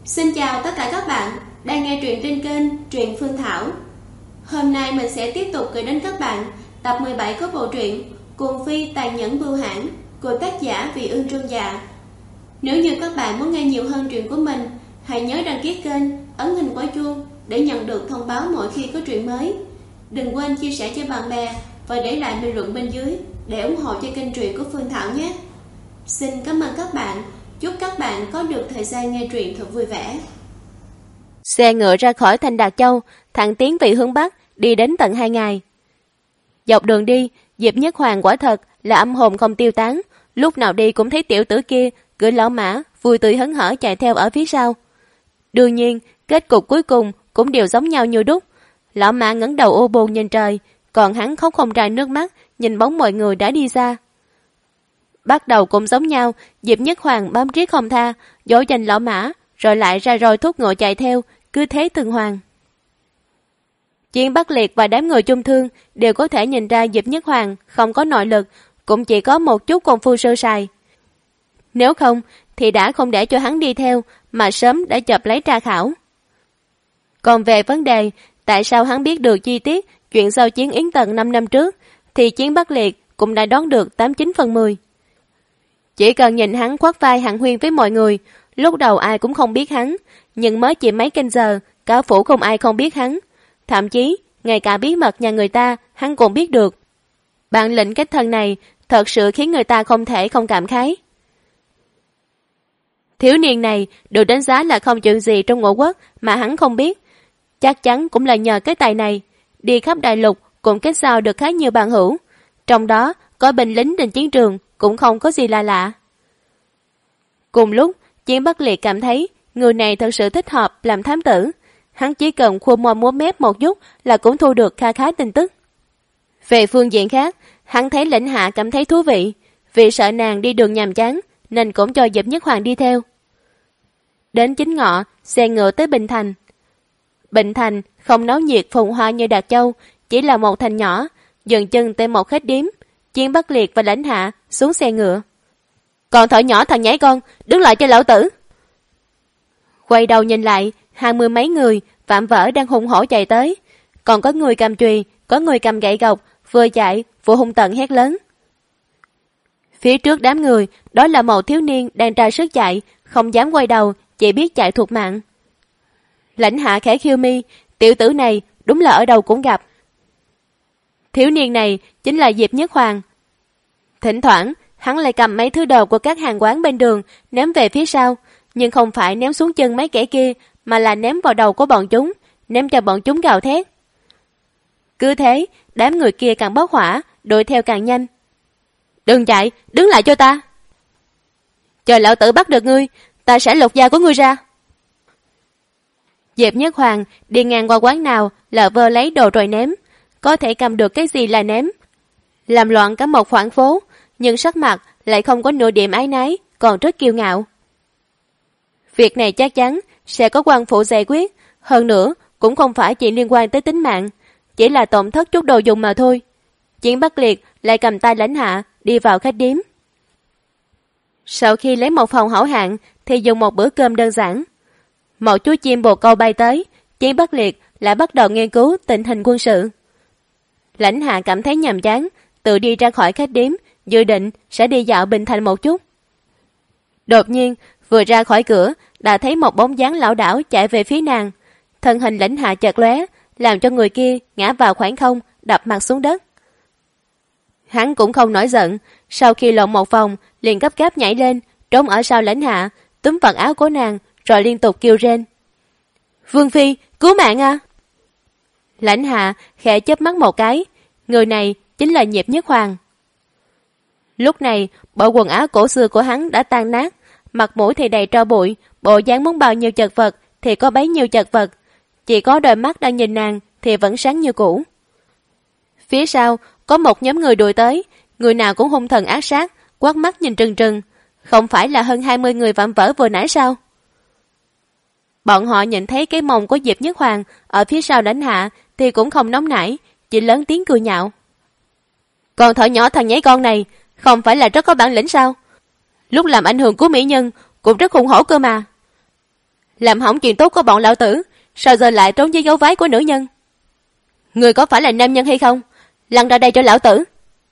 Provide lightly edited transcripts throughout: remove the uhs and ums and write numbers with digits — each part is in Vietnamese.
Xin chào tất cả các bạn đang nghe truyện trên kênh Truyện Phương Thảo. Hôm nay mình sẽ tiếp tục gửi đến các bạn tập 17 của bộ truyện Cuồng Phi Tàn Nhẫn Bưu Hãn của tác giả Vị Ương Trương Dạ. Nếu như các bạn muốn nghe nhiều hơn truyện của mình, hãy nhớ đăng ký kênh, ấn hình quả chuông để nhận được thông báo mỗi khi có truyện mới. Đừng quên chia sẻ cho bạn bè và để lại bình luận bên dưới để ủng hộ cho kênh truyện của Phương Thảo nhé. Xin cảm ơn các bạn. Chúc các bạn có được thời gian nghe truyện thật vui vẻ. Xe ngựa ra khỏi thành Đạt Châu, thẳng tiến về hướng Bắc, đi đến tận 2 ngày. Dọc đường đi, Diệp Nhất Hoàng quả thật là âm hồn không tiêu tán, lúc nào đi cũng thấy tiểu tử kia cưỡi lão mã vui tươi hớn hở chạy theo ở phía sau. Đương nhiên, kết cục cuối cùng cũng đều giống nhau như đúc. Lão mã ngẩng đầu u buồn nhìn trời, còn hắn khóc không ra nước mắt, nhìn bóng mọi người đã đi xa. Bắt đầu cũng giống nhau, Diệp Nhất Hoàng bám riết không tha, dỗ dành lão mã, rồi lại ra roi thúc ngựa chạy theo, cứ thế từng hoàng. Chiến Bắc Liệt và đám người chung thương đều có thể nhìn ra Diệp Nhất Hoàng không có nội lực, cũng chỉ có một chút công phu sơ sài. Nếu không, thì đã không để cho hắn đi theo, mà sớm đã chợp lấy tra khảo. Còn về vấn đề, tại sao hắn biết được chi tiết chuyện sau chiến Yến Tần 5 năm trước, thì Chiến Bắc Liệt cũng đã đoán được 89 phần 10. Chỉ cần nhìn hắn khoác vai hàn huyên với mọi người, lúc đầu ai cũng không biết hắn, nhưng mới chỉ mấy canh giờ, cả phủ không ai không biết hắn. Thậm chí, ngay cả bí mật nhà người ta, hắn cũng biết được. Bản lĩnh kết thân này thật sự khiến người ta không thể không cảm khái. Thiếu niên này được đánh giá là không chuyện gì trong Ngũ Quốc mà hắn không biết. Chắc chắn cũng là nhờ cái tài này, đi khắp đại lục cũng kết giao được khá nhiều bạn hữu. Trong đó có binh lính trên chiến trường cũng không có gì là lạ. Cùng lúc, Chiến Bắc Liệt cảm thấy người này thật sự thích hợp làm thám tử. Hắn chỉ cần khua môi múa mép một chút là cũng thu được kha khá tin tức. Về phương diện khác, hắn thấy Lãnh Hạ cảm thấy thú vị, vì sợ nàng đi đường nhàm chán nên cũng cho Diệp Nhất Hoàng đi theo. Đến Chính Ngọ, xe ngựa tới Bình Thành. Bình Thành không náo nhiệt phồn hoa như Đạt Châu, chỉ là một thành nhỏ, dừng chân tới một khách điếm. Chiến Bắc Liệt và Lãnh Hạ xuống xe ngựa. Còn thỏ nhỏ thằng nhãi con, đứng lại cho lão tử. Quay đầu nhìn lại, 20 mấy người vạm vỡ đang hùng hổ chạy tới. Còn có người cầm chùy, có người cầm gậy gộc, vừa chạy vừa hung tợn hét lớn. Phía trước đám người, đó là một thiếu niên đang tra sức chạy, không dám quay đầu, chỉ biết chạy thuộc mạng. Lãnh Hạ khẽ khiêu mi, tiểu tử này đúng là ở đâu cũng gặp. Thiếu niên này chính là Diệp Nhất Hoàng. Thỉnh thoảng, hắn lại cầm mấy thứ đồ của các hàng quán bên đường ném về phía sau, nhưng không phải ném xuống chân mấy kẻ kia, mà là ném vào đầu của bọn chúng, ném cho bọn chúng gào thét. Cứ thế, đám người kia càng bốc hỏa, đuổi theo càng nhanh. Đừng chạy, đứng lại cho ta. Chờ lão tử bắt được ngươi, ta sẽ lột da của ngươi ra. Diệp Nhất Hoàng đi ngang qua quán nào là vơ lấy đồ rồi ném, có thể cầm được cái gì là ném, làm loạn cả một khoảng phố, nhưng sắc mặt lại không có nửa điểm ái náy, còn rất kiêu ngạo. Việc này chắc chắn sẽ có quan phụ giải quyết, hơn nữa cũng không phải chỉ liên quan tới tính mạng, chỉ là tổn thất chút đồ dùng mà thôi. Chiến Bắc Liệt lại cầm tay Lãnh Hạ đi vào khách điếm. Sau khi lấy một phòng hảo hạng thì dùng một bữa cơm đơn giản. Một chú chim bồ câu bay tới, Chiến Bắc Liệt lại bắt đầu nghiên cứu tình hình quân sự. Lãnh Hạ cảm thấy nhàm chán, tự đi ra khỏi khách điếm, dự định sẽ đi dạo Bình Thành một chút. Đột nhiên, vừa ra khỏi cửa, đã thấy một bóng dáng lão đảo chạy về phía nàng. Thân hình Lãnh Hạ chợt lóe, làm cho người kia ngã vào khoảng không, đập mặt xuống đất. Hắn cũng không nổi giận, sau khi lộn một vòng, liền gấp gáp nhảy lên, trốn ở sau Lãnh Hạ, túm vạt áo của nàng, rồi liên tục kêu rên. Vương Phi, cứu mạng à! Lãnh Hạ khẽ chớp mắt một cái, người này chính là Diệp Nhất Hoàng. Lúc này, bộ quần áo cổ xưa của hắn đã tan nát, mặt mũi thì đầy tro bụi, bộ dáng muốn bao nhiêu chật vật thì có bấy nhiêu chật vật, chỉ có đôi mắt đang nhìn nàng thì vẫn sáng như cũ. Phía sau có một nhóm người đuổi tới, người nào cũng hung thần ác sát, quát mắt nhìn trừng trừng. Không phải là hơn 20 người vạm vỡ vừa nãy sao? Bọn họ nhìn thấy cái mông của Diệp Nhất Hoàng ở phía sau Lãnh Hạ thì cũng không nóng nảy, chỉ lớn tiếng cười nhạo. Còn thỏ nhỏ thằng nhảy con này không phải là rất có bản lĩnh sao? Lúc làm ảnh hưởng của mỹ nhân cũng rất hùng hổ cơ mà. Làm hỏng chuyện tốt của bọn lão tử, sao giờ lại trốn dưới dấu váy của nữ nhân? Người có phải là nam nhân hay không? Lăn ra đây cho lão tử.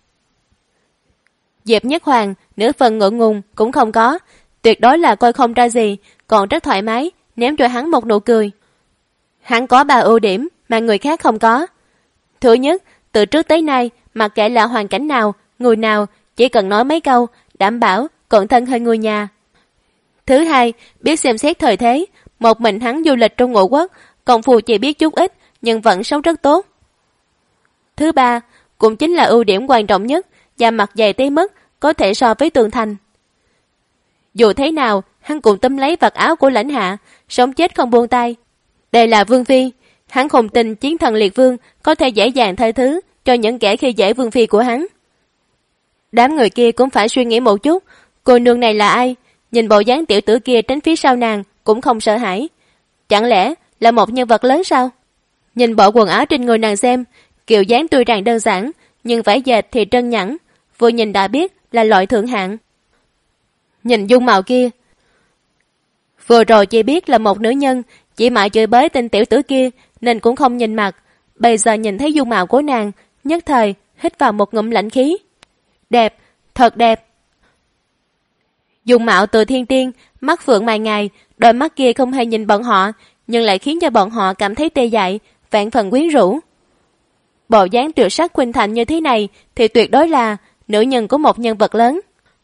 Diệp Nhất Hoàng nửa phần ngượng ngùng cũng không có, tuyệt đối là coi không ra gì, còn rất thoải mái ném cho hắn một nụ cười. Hắn có 3 ưu điểm mà người khác không có. Thứ nhất, từ trước tới nay, mặc kệ là hoàn cảnh nào, người nào, chỉ cần nói mấy câu, đảm bảo cận thân hơn người nhà. Thứ hai, biết xem xét thời thế, một mình hắn du lịch trong ngũ quốc, công phu chỉ biết chút ít, nhưng vẫn sống rất tốt. Thứ ba, cũng chính là ưu điểm quan trọng nhất, da mặt dày tới mức có thể so với tường thành. Dù thế nào, hắn cũng túm lấy vạt áo của Lãnh Hạ, sống chết không buông tay. Đây là vương phi, hắn không tin chiến thần liệt vương có thể dễ dàng tha thứ cho những kẻ khi dễ vương phi của hắn. Đám người kia cũng phải suy nghĩ một chút, cô nương này là ai? Nhìn bộ dáng tiểu tử kia tránh phía sau nàng cũng không sợ hãi. Chẳng lẽ là một nhân vật lớn sao? Nhìn bộ quần áo trên người nàng xem, kiểu dáng tuy rằng đơn giản, nhưng vải dệt thì trơn nhẵn, vừa nhìn đã biết là loại thượng hạng. Nhìn dung mạo kia, vừa rồi chỉ biết là một nữ nhân, chỉ mãi chửi bới tên tiểu tử kia nên cũng không nhìn mặt. Bây giờ nhìn thấy dung mạo của nàng, nhất thời hít vào một ngụm lãnh khí. Đẹp, thật đẹp. Dung mạo từ thiên tiên, mắt phượng mày ngài, đôi mắt kia không hề nhìn bọn họ, nhưng lại khiến cho bọn họ cảm thấy tê dại, vạn phần quyến rũ. Bộ dáng tuyệt sắc khuynh thành như thế này thì tuyệt đối là nữ nhân của một nhân vật lớn.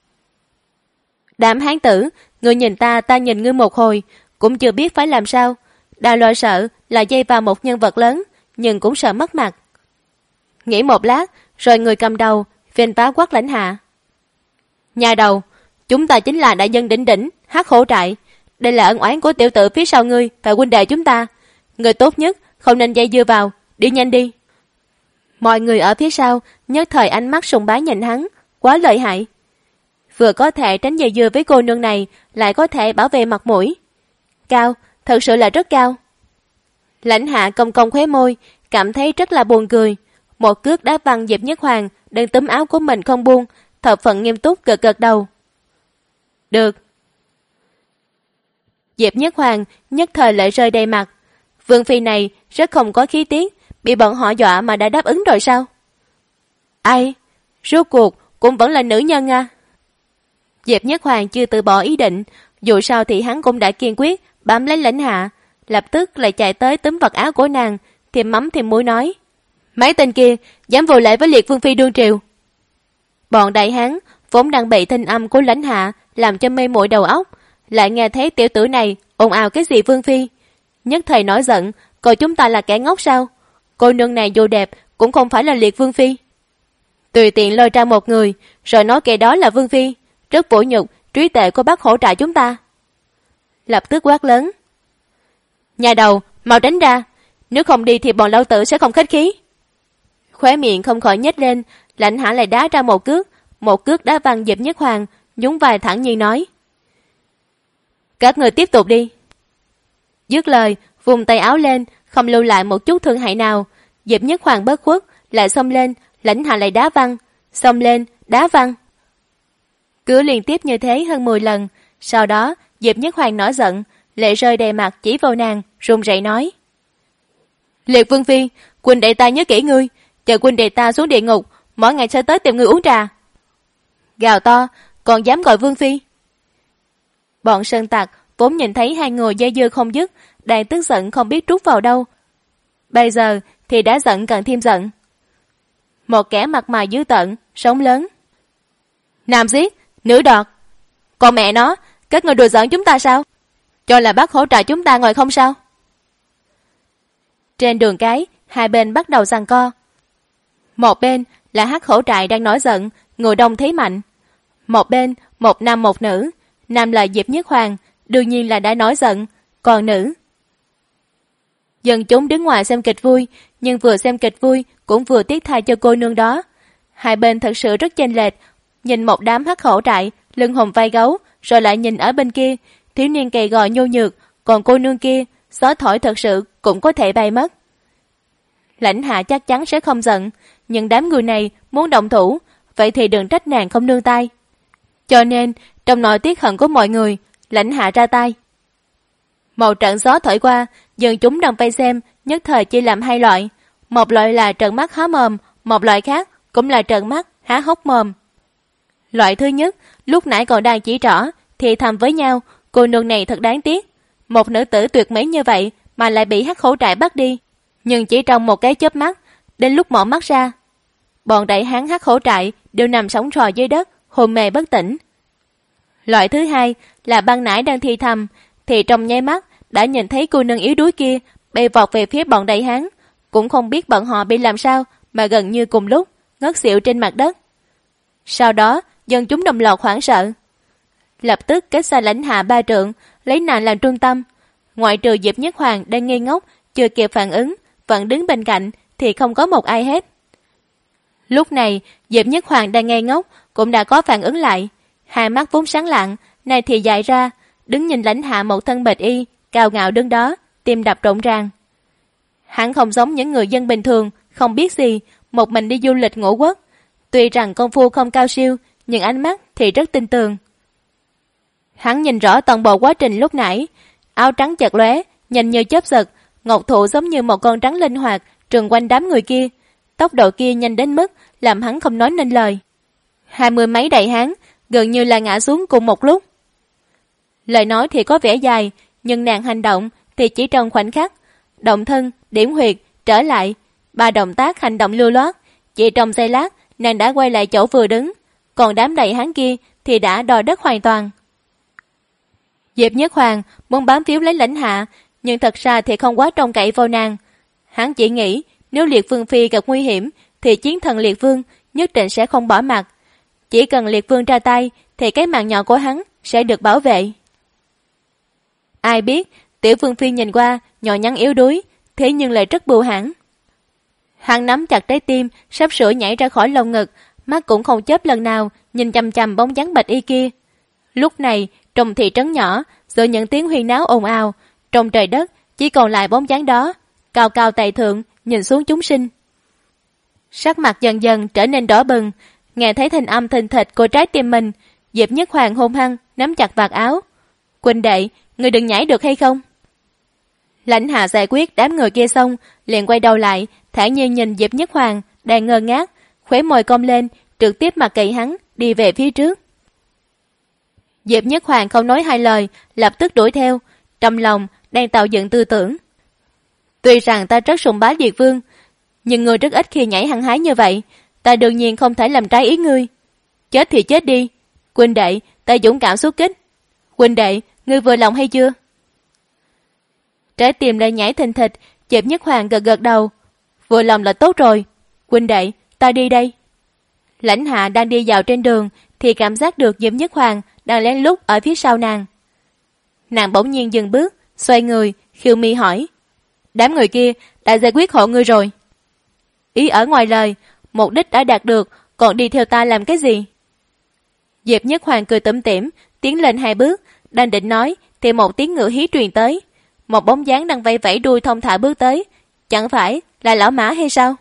Đám hán tử, ngươi nhìn ta, ta nhìn ngươi một hồi, cũng chưa biết phải làm sao. Đã lo sợ là dây vào một nhân vật lớn, nhưng cũng sợ mất mặt. Nghĩ một lát, rồi người cầm đầu phên phá quát Lãnh Hạ. Nhà đầu, chúng ta chính là đại nhân đỉnh đỉnh, Hắc Hổ trại. Đây là ân oán của tiểu tử phía sau ngươi và huynh đệ chúng ta. Người tốt nhất không nên dây dưa vào, đi nhanh đi. Mọi người ở phía sau nhất thời ánh mắt sùng bái nhìn hắn, quá lợi hại. Vừa có thể tránh dây dưa với cô nương này, lại có thể bảo vệ mặt mũi. Cao, thật sự là rất cao. Lãnh Hạ cong cong khóe môi, cảm thấy rất là buồn cười. Một cước đá văng Diệp Nhất Hoàng đang túm áo của mình không buông, thập phận nghiêm túc gật gật đầu. Được. Diệp Nhất Hoàng nhất thời lại rơi đầy mặt. Vương phi này rất không có khí tiết, bị bọn họ dọa mà đã đáp ứng rồi sao? Ai? Rốt cuộc cũng vẫn là nữ nhân à? Diệp Nhất Hoàng chưa từ bỏ ý định, dù sao thì hắn cũng đã kiên quyết bám lấy Lãnh Hạ, lập tức lại chạy tới túm vật áo của nàng, thêm mắm thêm muối nói: mấy tên kia dám vô lễ với liệt vương phi đương triều. Bọn đại hán vốn đang bị thanh âm của Lãnh Hạ làm cho mê muội đầu óc, lại nghe thấy tiểu tử này ồn ào cái gì vương phi, nhất thời nổi giận, coi chúng ta là kẻ ngốc sao? Cô nương này dù đẹp cũng không phải là liệt vương phi. Tùy tiện lôi ra một người rồi nói kẻ đó là vương phi, rất vũ nhục trí tuệ của bác hỗ trợ chúng ta. Lập tức quát lớn: nhà đầu, mau tránh ra, nếu không đi thì bọn lão tử sẽ không khách khí. Khóe miệng không khỏi nhếch lên, Lãnh Hạ lại đá ra một cước đá văng Diệp Nhất Hoàng, nhún vai thẳng nhiên nói: các người tiếp tục đi. Dứt lời, vùng tay áo lên, không lưu lại một chút thương hại nào. Diệp Nhất Hoàng bất khuất, lại xông lên, Lãnh Hạ lại đá văng, xông lên, đá văng. Cứ liên tiếp như thế hơn 10 lần, sau đó Diệp Nhất Hoàng nổi giận, lệ rơi đầy mặt chỉ vào nàng, run rẩy nói: liệt vương phi, huynh đệ ta nhớ kỹ ngươi, chờ huynh đệ ta xuống địa ngục, mỗi ngày sẽ tới tìm ngươi uống trà. Gào to, còn dám gọi vương phi. Bọn sơn tặc vốn nhìn thấy hai người dây dưa không dứt, đang tức giận không biết trút vào đâu, bây giờ thì đã giận càng thêm giận. Một kẻ mặt mày dữ tợn, sống lớn: nam giết, nữ đoạt. Còn mẹ nó, các người đùa giỡn chúng ta sao? Cho là bác hỗ trợ chúng ta ngồi không sao? Trên đường cái, hai bên bắt đầu giằng co. Một bên là Hắc Hổ trại đang nổi giận, người đông thế mạnh. Một bên, một nam một nữ. Nam là Diệp Nhất Hoàng, đương nhiên là đã nổi giận, còn nữ. Dân chúng đứng ngoài xem kịch vui, nhưng vừa xem kịch vui cũng vừa tiếc thay cho cô nương đó. Hai bên thật sự rất chênh lệch. Nhìn một đám Hắc Hổ trại, lưng hùm vai gấu, rồi lại nhìn ở bên kia, thiếu niên gầy gò nhô nhược, còn cô nương kia, gió thổi thật sự cũng có thể bay mất. Lãnh Hạ chắc chắn sẽ không giận, nhưng đám người này muốn động thủ, vậy thì đừng trách nàng không nương tay. Cho nên, trong nội tiết hận của mọi người, Lãnh Hạ ra tay. Một trận gió thổi qua, dân chúng đang vây xem nhất thời chia làm hai loại. Một loại là trợn mắt há mồm, một loại khác cũng là trợn mắt há hốc mồm. Loại thứ nhất, lúc nãy còn đang chỉ trỏ thì thầm với nhau, cô nương này thật đáng tiếc. Một nữ tử tuyệt mỹ như vậy mà lại bị hắc khổ trại bắt đi. Nhưng chỉ trong một cái chớp mắt, đến lúc mở mắt ra, bọn đại hán hắc khổ trại đều nằm sóng trò dưới đất, hôn mê bất tỉnh. Loại thứ hai là ban nãy đang thi thầm, thì trong nháy mắt đã nhìn thấy cô nương yếu đuối kia bay vọt về phía bọn đại hán, cũng không biết bọn họ bị làm sao mà gần như cùng lúc ngất xỉu trên mặt đất. Sau đó, dân chúng đồng loạt hoảng sợ, lập tức kết xa lãnh hạ 3 trượng, lấy nàng làm trung tâm. Ngoại trừ Diệp Nhất Hoàng đang ngây ngốc, chưa kịp phản ứng, vẫn đứng bên cạnh thì không có một ai hết. Lúc này, Diệp Nhất Hoàng đang ngây ngốc cũng đã có phản ứng lại, hai mắt vốn sáng lạng, này thì dại ra, đứng nhìn lãnh hạ một thân bạch y, cao ngạo đứng đó, tim đập rộn ràng. Hắn không giống những người dân bình thường, không biết gì, một mình đi du lịch ngũ quốc. Tuy rằng công phu không cao siêu, nhưng ánh mắt thì rất tin tưởng. Hắn nhìn rõ toàn bộ quá trình lúc nãy, áo trắng chợt lóe, nhanh như chớp giật, ngọc thụ giống như một con rắn linh hoạt trườn quanh đám người kia. Tốc độ kia nhanh đến mức làm hắn không nói nên lời. 20 mấy đại hán gần như là ngã xuống cùng một lúc. Lời nói thì có vẻ dài, nhưng nàng hành động thì chỉ trong khoảnh khắc. Động thân, điểm huyệt, trở lại, 3 động tác hành động lưu loát, chỉ trong giây lát nàng đã quay lại chỗ vừa đứng, còn đám đại hán kia thì đã đòi đất hoàn toàn. Diệp Nhất Hoàng muốn bám víu lấy lãnh hạ, nhưng thật ra thì không quá trông cậy vào nàng. Hắn chỉ nghĩ nếu Liệt Vương Phi gặp nguy hiểm thì chiến thần Liệt Vương nhất định sẽ không bỏ mặt. Chỉ cần Liệt Vương ra tay thì cái mạng nhỏ của hắn sẽ được bảo vệ. Ai biết Tiểu Vương Phi nhìn qua nhỏ nhắn yếu đuối, thế nhưng lại rất bưu hãn. Hắn nắm chặt trái tim sắp sửa nhảy ra khỏi lồng ngực, mắt cũng không chớp lần nào nhìn chằm chằm bóng dáng bạch y kia. Lúc này trong thị trấn nhỏ, giữa những tiếng huyên náo ồn ào, trong trời đất chỉ còn lại bóng dáng đó, cao cao tại thượng nhìn xuống chúng sinh. Sắc mặt dần dần trở nên đỏ bừng, nghe thấy thanh âm thình thịch của trái tim mình, Diệp Nhất Hoàng hung hăng nắm chặt vạt áo. Huynh đệ, người đừng nhảy được hay không? Lãnh hạ giải quyết đám người kia xong, liền quay đầu lại, thản nhiên nhìn Diệp Nhất Hoàng đang ngơ ngác, khóe môi cong lên, trực tiếp mặc kệ hắn đi về phía trước. Diệp Nhất Hoàng không nói hai lời, lập tức đuổi theo, trong lòng đang tạo dựng tư tưởng. Tuy rằng ta rất sùng bá Diệt Vương, nhưng ngươi rất ít khi nhảy hăng hái như vậy, ta đương nhiên không thể làm trái ý ngươi. Chết thì chết đi, huynh đệ, ta dũng cảm xuất kích. Huynh đệ, ngươi vừa lòng hay chưa? Trái tim lại nhảy thình thịch, Diệp Nhất Hoàng gật gật đầu. Vừa lòng là tốt rồi. Huynh đệ, ta đi đây. Lãnh hạ đang đi dạo trên đường thì cảm giác được Diệp Nhất Hoàng đang lén lút ở phía sau nàng. Nàng bỗng nhiên dừng bước, xoay người, khiêu mi hỏi: đám người kia đã giải quyết hộ ngươi rồi? Ý ở ngoài lời, mục đích đã đạt được, còn đi theo ta làm cái gì? Diệp Nhất Hoàng cười tủm tỉm, tiến lên 2 bước, đang định nói thì một tiếng ngựa hí truyền tới. Một bóng dáng đang vẫy vẫy đuôi thông thả bước tới, chẳng phải là lão mã hay sao?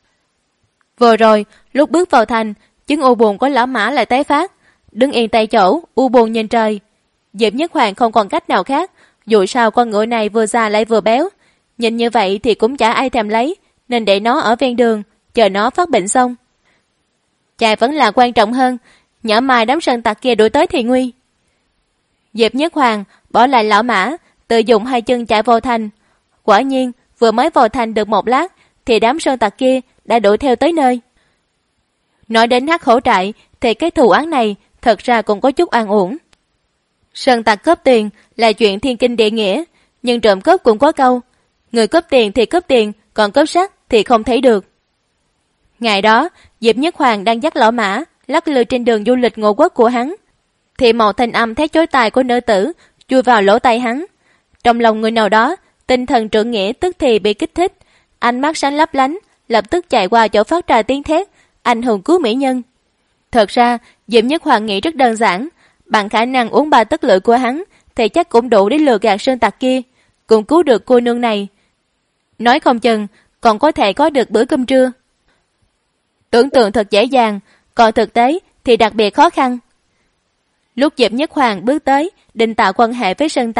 Vừa rồi, lúc bước vào thành, chứng u buồn của lão mã lại tái phát, đứng yên tại chỗ, u buồn nhìn trời. Diệp Nhất Hoàng không còn cách nào khác, dù sao con ngựa này vừa già lại vừa béo, nhìn như vậy thì cũng chả ai thèm lấy, nên để nó ở ven đường, chờ nó phát bệnh xong. Chạy vẫn là quan trọng hơn, nhỡ mai đám sơn tặc kia đuổi tới thì nguy. Diệp Nhất Hoàng bỏ lại lão mã, tự dùng 2 chân chạy vào thành. Quả nhiên, vừa mới vào thành được một lát, thì đám sơn tặc kia đã đuổi theo tới nơi. Nói đến hắc hổ trại, thì cái thù án này thật ra cũng có chút an uổng. Sơn tặc cướp tiền là chuyện thiên kinh địa nghĩa, nhưng trộm cướp cũng có câu: người cướp tiền thì cướp tiền, còn cướp sắc thì không thấy được. Ngày đó, Diệp Nhất Hoàng đang dắt lão mã lắc lư trên đường du lịch ngũ quốc của hắn, thì một thanh âm thét chói tai của nữ tử chui vào lỗ tai hắn. Trong lòng người nào đó, tinh thần trượng nghĩa tức thì bị kích thích, ánh mắt sáng lấp lánh, lập tức chạy qua chỗ phát ra tiếng thét: anh hùng cứu mỹ nhân. Thật ra, Diệp Nhất Hoàng nghĩ rất đơn giản, bằng khả năng uống 3 tấc lưỡi của hắn thì chắc cũng đủ để lừa gạt sơn tặc kia, cũng cứu được cô nương này. Nói không chừng còn có thể có được bữa cơm trưa. Tưởng tượng thật dễ dàng, còn thực tế thì đặc biệt khó khăn. Lúc Diệp Nhất Hoàng bước tới định tạo quan hệ với sơn tặc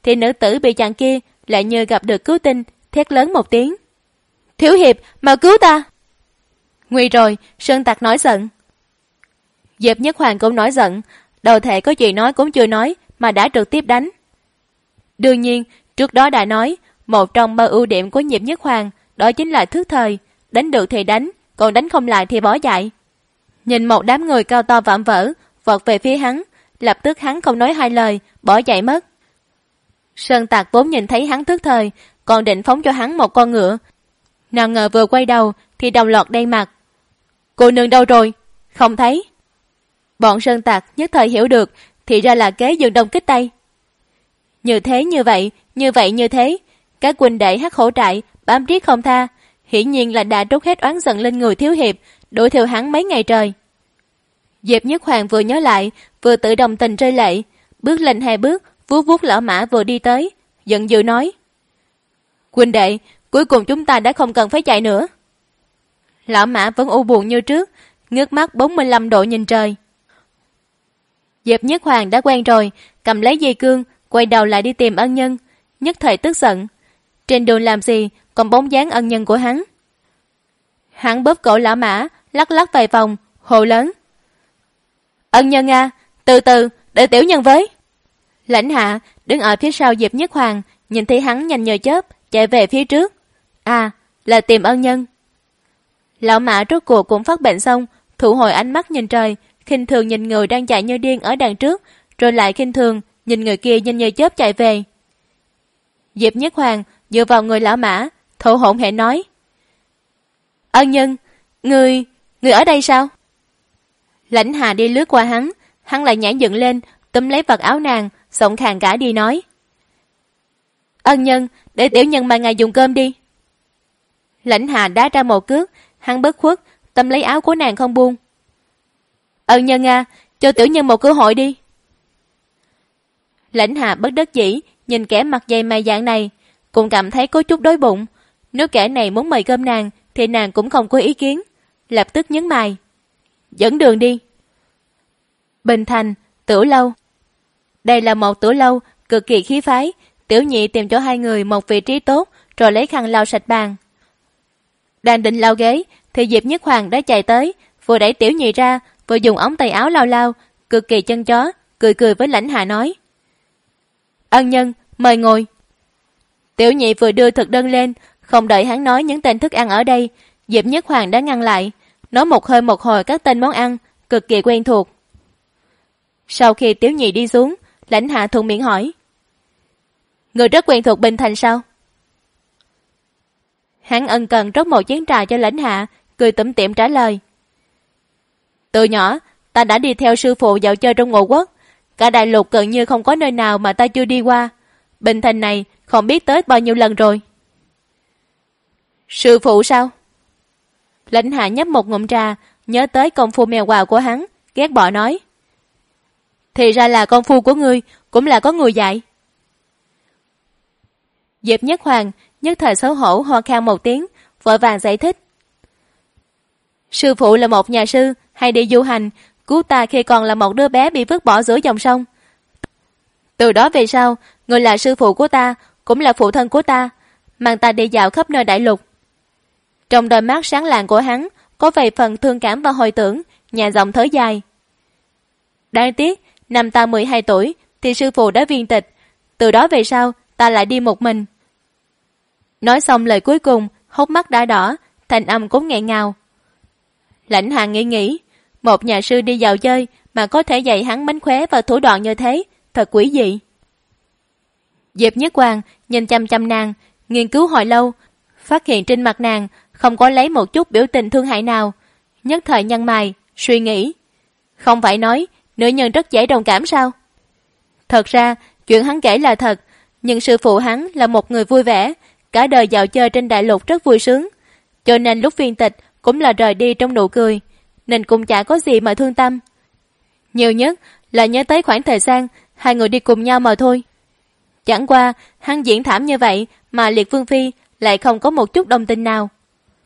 thì nữ tử bị chặn kia lại như gặp được cứu tinh, thét lớn một tiếng. Thiếu hiệp, mau cứu ta! Nguy rồi, Sơn Tặc nổi giận. Diệp Nhất Hoàng cũng nổi giận, đầu thể có chuyện nói cũng chưa nói mà đã trực tiếp đánh. Đương nhiên, trước đó đã nói, một trong 3 ưu điểm của Diệp Nhất Hoàng đó chính là thức thời, đánh được thì đánh, còn đánh không lại thì bỏ chạy. Nhìn một đám người cao to vạm vỡ vọt về phía hắn, lập tức hắn không nói hai lời, bỏ chạy mất. Sơn Tặc vốn nhìn thấy hắn thức thời, còn định phóng cho hắn một con ngựa. Nào ngờ vừa quay đầu thì đồng loạt đen mặt. Cô nương đâu rồi? Không thấy. Bọn Sơn Tặc nhất thời hiểu được, thì ra là kế Dương Đông Kích Tây. Như thế như thế, các huynh đệ Hắc Hổ trại bám riết không tha, hiển nhiên là đã trút hết oán giận lên người thiếu hiệp, đuổi theo hắn mấy ngày trời. Diệp Nhất Hoàng vừa nhớ lại, vừa tự đồng tình rơi lệ, bước lên 2 bước, vuốt vuốt lão mã vừa đi tới, giận dữ nói: huynh đệ, cuối cùng chúng ta đã không cần phải chạy nữa. Lão mã vẫn u buồn như trước, ngước mắt 45 độ nhìn trời. Diệp Nhất Hoàng đã quen rồi, cầm lấy dây cương, quay đầu lại đi tìm ân nhân, nhất thời tức giận. Trên đường làm gì còn bóng dáng ân nhân của hắn. Hắn bóp cổ lão mã, lắc lắc vài vòng, hồ lớn: Ân nhân à, từ từ, để tiểu nhân với. Lãnh Hạ đứng ở phía sau Diệp Nhất Hoàng, nhìn thấy hắn nhanh như chớp chạy về phía trước. À, là tìm ân nhân. Lão mã rốt cuộc cũng phát bệnh xong, thu hồi ánh mắt nhìn trời, khinh thường nhìn người đang chạy như điên ở đằng trước, rồi lại khinh thường nhìn người kia nhanh như chớp chạy về. Diệp Nhất Hoàng dựa vào người lão mã, thổ hổn hển nói: Ân nhân, người ở đây sao? Lãnh Hà đi lướt qua hắn lại nhảy dựng lên, túm lấy vật áo nàng, giọng khàn cả đi nói: Ân nhân, để tiểu nhân mà ngài dùng cơm đi. Lãnh Hà đá ra một cước, hắn bất khuất, túm lấy áo của nàng không buông. Ân nhân à, cho tiểu nhân một cơ hội đi. Lãnh Hà bất đắc dĩ nhìn kẻ mặt dày mày dạn này, cũng cảm thấy có chút đói bụng. Nếu kẻ này muốn mời cơm nàng thì nàng cũng không có ý kiến, lập tức nhấn mày: Dẫn đường đi. Bình Thành, Tử Lâu. Đây là một tử lâu cực kỳ khí phái. Tiểu nhị tìm cho 2 người một vị trí tốt, rồi lấy khăn lau sạch bàn. Đang định lau ghế thì Diệp Nhất Hoàng đã chạy tới, vừa đẩy tiểu nhị ra, vừa dùng ống tay áo lau, cực kỳ chân chó, cười với Lãnh Hạ nói: Ân nhân, mời ngồi. Tiểu nhị vừa đưa thực đơn lên, không đợi hắn nói những tên thức ăn ở đây, Diệp Nhất Hoàng đã ngăn lại, nói một hơi một hồi các tên món ăn, cực kỳ quen thuộc. Sau khi tiểu nhị đi xuống, Lãnh Hạ thuận miệng hỏi: Người rất quen thuộc Bình Thành sao? Hắn ân cần rót một chén trà cho Lãnh Hạ, cười tủm tỉm trả lời: Từ nhỏ, ta đã đi theo sư phụ dạo chơi trong Ngộ Quốc. Cả đại lục gần như không có nơi nào mà ta chưa đi qua. Bình Thành này không biết tới bao nhiêu lần rồi. Sư phụ sao? Lãnh Hạ nhấp một ngụm trà, nhớ tới công phu mèo quào của hắn, ghét bỏ nói: Thì ra là công phu của ngươi, cũng là có người dạy. Diệp Nhất Hoàng nhất thời xấu hổ ho khan một tiếng, vội vàng giải thích: Sư phụ là một nhà sư, hay đi du hành, cứu ta khi còn là một đứa bé bị vứt bỏ giữa dòng sông. Từ đó về sau, người là sư phụ của ta, cũng là phụ thân của ta, mang ta đi dạo khắp nơi đại lục. Trong đôi mắt sáng lạng của hắn có vài phần thương cảm và hồi tưởng, nhà giọng thở dài. Đáng tiếc, năm ta 12 tuổi thì sư phụ đã viên tịch, từ đó về sau ta lại đi một mình. Nói xong lời cuối cùng, hốc mắt đã đỏ, thanh âm cũng nghẹn ngào. Lãnh Hạ nghĩ, một nhà sư đi dạo chơi mà có thể dạy hắn mánh khóe và thủ đoạn như thế, thật quỷ dị. Diệp Nhất Hoàng nhìn chăm chăm nàng, nghiên cứu hồi lâu, phát hiện trên mặt nàng không có lấy một chút biểu tình thương hại nào, nhất thời nhăn mày, suy nghĩ. Không phải nói nữ nhân rất dễ đồng cảm sao? Thật ra chuyện hắn kể là thật, nhưng sư phụ hắn là một người vui vẻ, cả đời dạo chơi trên đại lục rất vui sướng, cho nên lúc viên tịch cũng là rời đi trong nụ cười, nên cũng chả có gì mà thương tâm. Nhiều nhất là nhớ tới khoảng thời gian 2 người đi cùng nhau mà thôi. Chẳng qua hắn diễn thảm như vậy mà Liệt Vương Phi lại không có một chút đồng tình nào.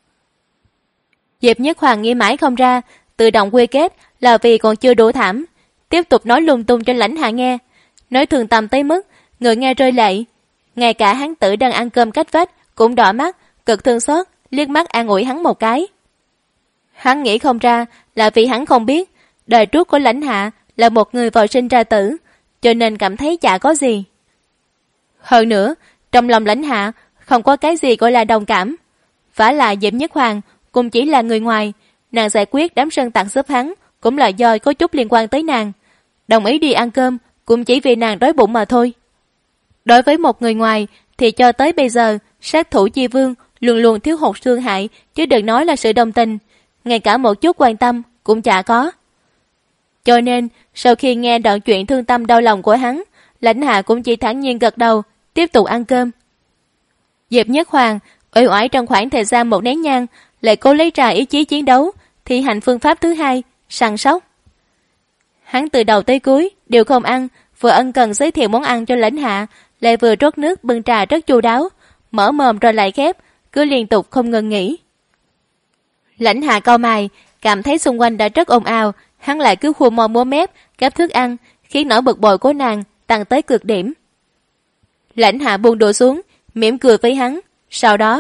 Diệp Nhất Hoàng nghĩ mãi không ra, tự động quy kết là vì còn chưa đủ thảm, tiếp tục nói lung tung cho Lãnh Hạ nghe, nói thương tâm tới mức người nghe rơi lệ. Ngay cả hán tử đang ăn cơm cách vách cũng đỏ mắt, cực thương xót, liếc mắt an ủi hắn một cái. Hắn nghĩ không ra là vì hắn không biết đời trước của Lãnh Hạ là một người vào sinh ra tử, cho nên cảm thấy chả có gì. Hơn nữa, trong lòng Lãnh Hạ không có cái gì gọi là đồng cảm. Vả lại Diệp Nhất Hoàng cũng chỉ là người ngoài, nàng giải quyết đám sơn tặc giúp hắn cũng là do có chút liên quan tới nàng. Đồng ý đi ăn cơm cũng chỉ vì nàng đói bụng mà thôi. Đối với một người ngoài thì cho tới bây giờ sát thủ chi vương luôn luôn thiếu hụt thương hại, chứ đừng nói là sự đồng tình, ngay cả một chút quan tâm cũng chả có. Cho nên sau khi nghe đoạn chuyện thương tâm đau lòng của hắn, Lãnh Hạ cũng chỉ thản nhiên gật đầu, tiếp tục ăn cơm. Diệp Nhất Hoàng uể oải trong khoảng thời gian một nén nhang, lại cố lấy ra ý chí chiến đấu, thi hành phương pháp thứ hai, săn sóc. Hắn từ đầu tới cuối đều không ăn, vừa ân cần giới thiệu món ăn cho Lãnh Hạ, lại vừa rót nước bưng trà rất chu đáo, mở mồm rồi lại khép, cứ liên tục không ngừng nghỉ. Lãnh Hạ cau mày, cảm thấy xung quanh đã rất ồn ào, hắn lại cứ khua môi múa mép gắp thức ăn, khiến nỗi bực bội của nàng tăng tới cực điểm. Lãnh Hạ buông đũa xuống, mỉm cười với hắn, sau đó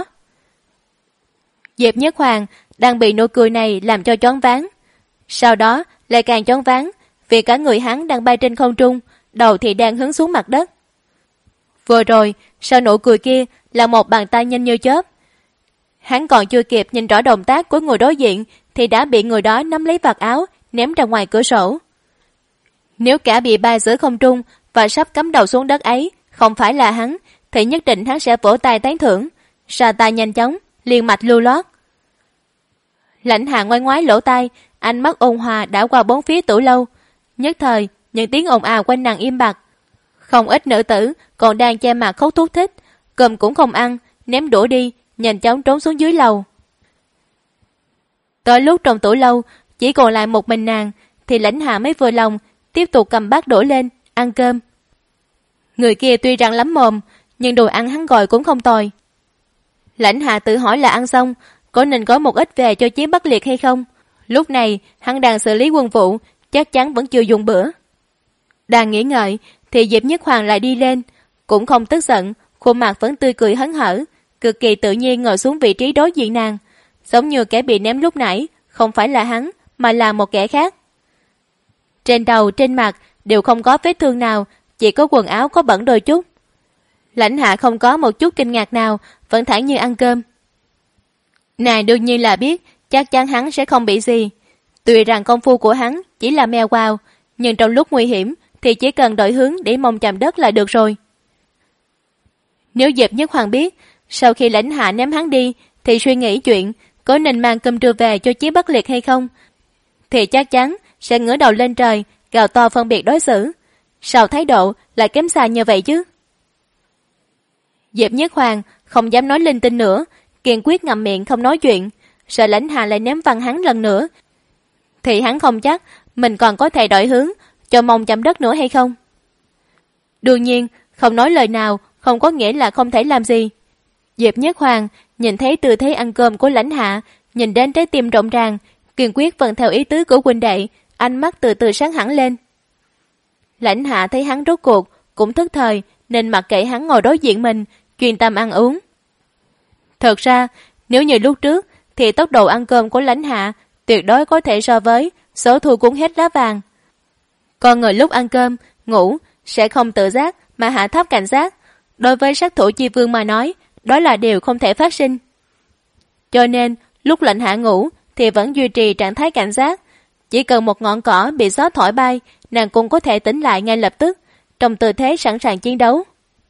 Diệp Nhất Hoàng đang bị nụ cười này làm cho choáng váng, sau đó lại càng choáng váng vì cả người hắn đang bay trên không trung, đầu thì đang hướng xuống mặt đất. Vừa rồi sau nụ cười kia là một bàn tay nhanh như chớp. Hắn còn chưa kịp nhìn rõ động tác của người đối diện thì đã bị người đó nắm lấy vạt áo ném ra ngoài cửa sổ. Nếu cả bị bay giữa không trung và sắp cắm đầu xuống đất ấy không phải là hắn thì nhất định hắn sẽ vỗ tay tán thưởng, sa tay nhanh chóng, liền mạch lưu loát. Lãnh Hạ ngoái ngoái lỗ tai, ánh mắt ôn hòa đảo qua bốn phía tủ lâu. Nhất thời những tiếng ồn ào quanh nàng im bặt. Không ít nữ tử còn đang che mặt khóc thút thích, cơm cũng không ăn, ném đũa đi, nhanh chóng trốn xuống dưới lầu. Tới lúc trong tủ lâu chỉ còn lại một mình nàng, thì Lãnh Hạ mới vừa lòng tiếp tục cầm bát đổ lên ăn cơm. Người kia tuy rằng lắm mồm, nhưng đồ ăn hắn gọi cũng không tồi. Lãnh Hạ tự hỏi là ăn xong có nên có một ít về cho Chiến Bắc Liệt hay không. Lúc này hắn đang xử lý quân vụ, chắc chắn vẫn chưa dùng bữa. Đang nghĩ ngợi thì Diệp Nhất Hoàng lại đi lên, cũng không tức giận, khuôn mặt vẫn tươi cười hớn hở, cực kỳ tự nhiên ngồi xuống vị trí đối diện nàng, giống như kẻ bị ném lúc nãy không phải là hắn mà là một kẻ khác. Trên đầu trên mặt đều không có vết thương nào, chỉ có quần áo có bẩn đôi chút. Lãnh Hạ không có một chút kinh ngạc nào, vẫn thản nhiên ăn cơm. Nàng đương nhiên là biết chắc chắn hắn sẽ không bị gì. Tuy rằng công phu của hắn chỉ là mèo quào, nhưng trong lúc nguy hiểm thì chỉ cần đổi hướng để mông chạm đất là được rồi. Nếu Diệp Nhất Hoàng biết sau khi Lãnh Hạ ném hắn đi thì suy nghĩ chuyện có nên mang cơm trưa về cho Chiến Bắc Liệt hay không, thì chắc chắn sẽ ngửa đầu lên trời gào to phân biệt đối xử. Sao thái độ lại kém xa như vậy chứ? Diệp Nhất Hoàng không dám nói linh tinh nữa, kiên quyết ngậm miệng không nói chuyện, sợ Lãnh Hạ lại ném văng hắn lần nữa thì hắn không chắc mình còn có thể đổi hướng cho mông chạm đất nữa hay không. Đương nhiên không nói lời nào không có nghĩa là không thể làm gì. Diệp Nhất Hoàng nhìn thấy tư thế ăn cơm của Lãnh Hạ, nhìn đến trái tim rộn ràng, kiên quyết vâng theo ý tứ của huynh đệ, ánh mắt từ từ sáng hẳn lên. Lãnh Hạ thấy hắn rốt cuộc cũng thức thời, nên mặc kệ hắn ngồi đối diện mình, chuyên tâm ăn uống. Thật ra nếu như lúc trước thì tốc độ ăn cơm của Lãnh Hạ tuyệt đối có thể so với số thu cuốn hết lá vàng. Con người lúc ăn cơm, ngủ sẽ không tự giác mà hạ thấp cảnh giác. Đối với sát thủ chi vương mà nói, đó là điều không thể phát sinh. Cho nên lúc Lãnh Hạ ngủ thì vẫn duy trì trạng thái cảnh giác. Chỉ cần một ngọn cỏ bị gió thổi bay, nàng cũng có thể tỉnh lại ngay lập tức, trong tư thế sẵn sàng chiến đấu.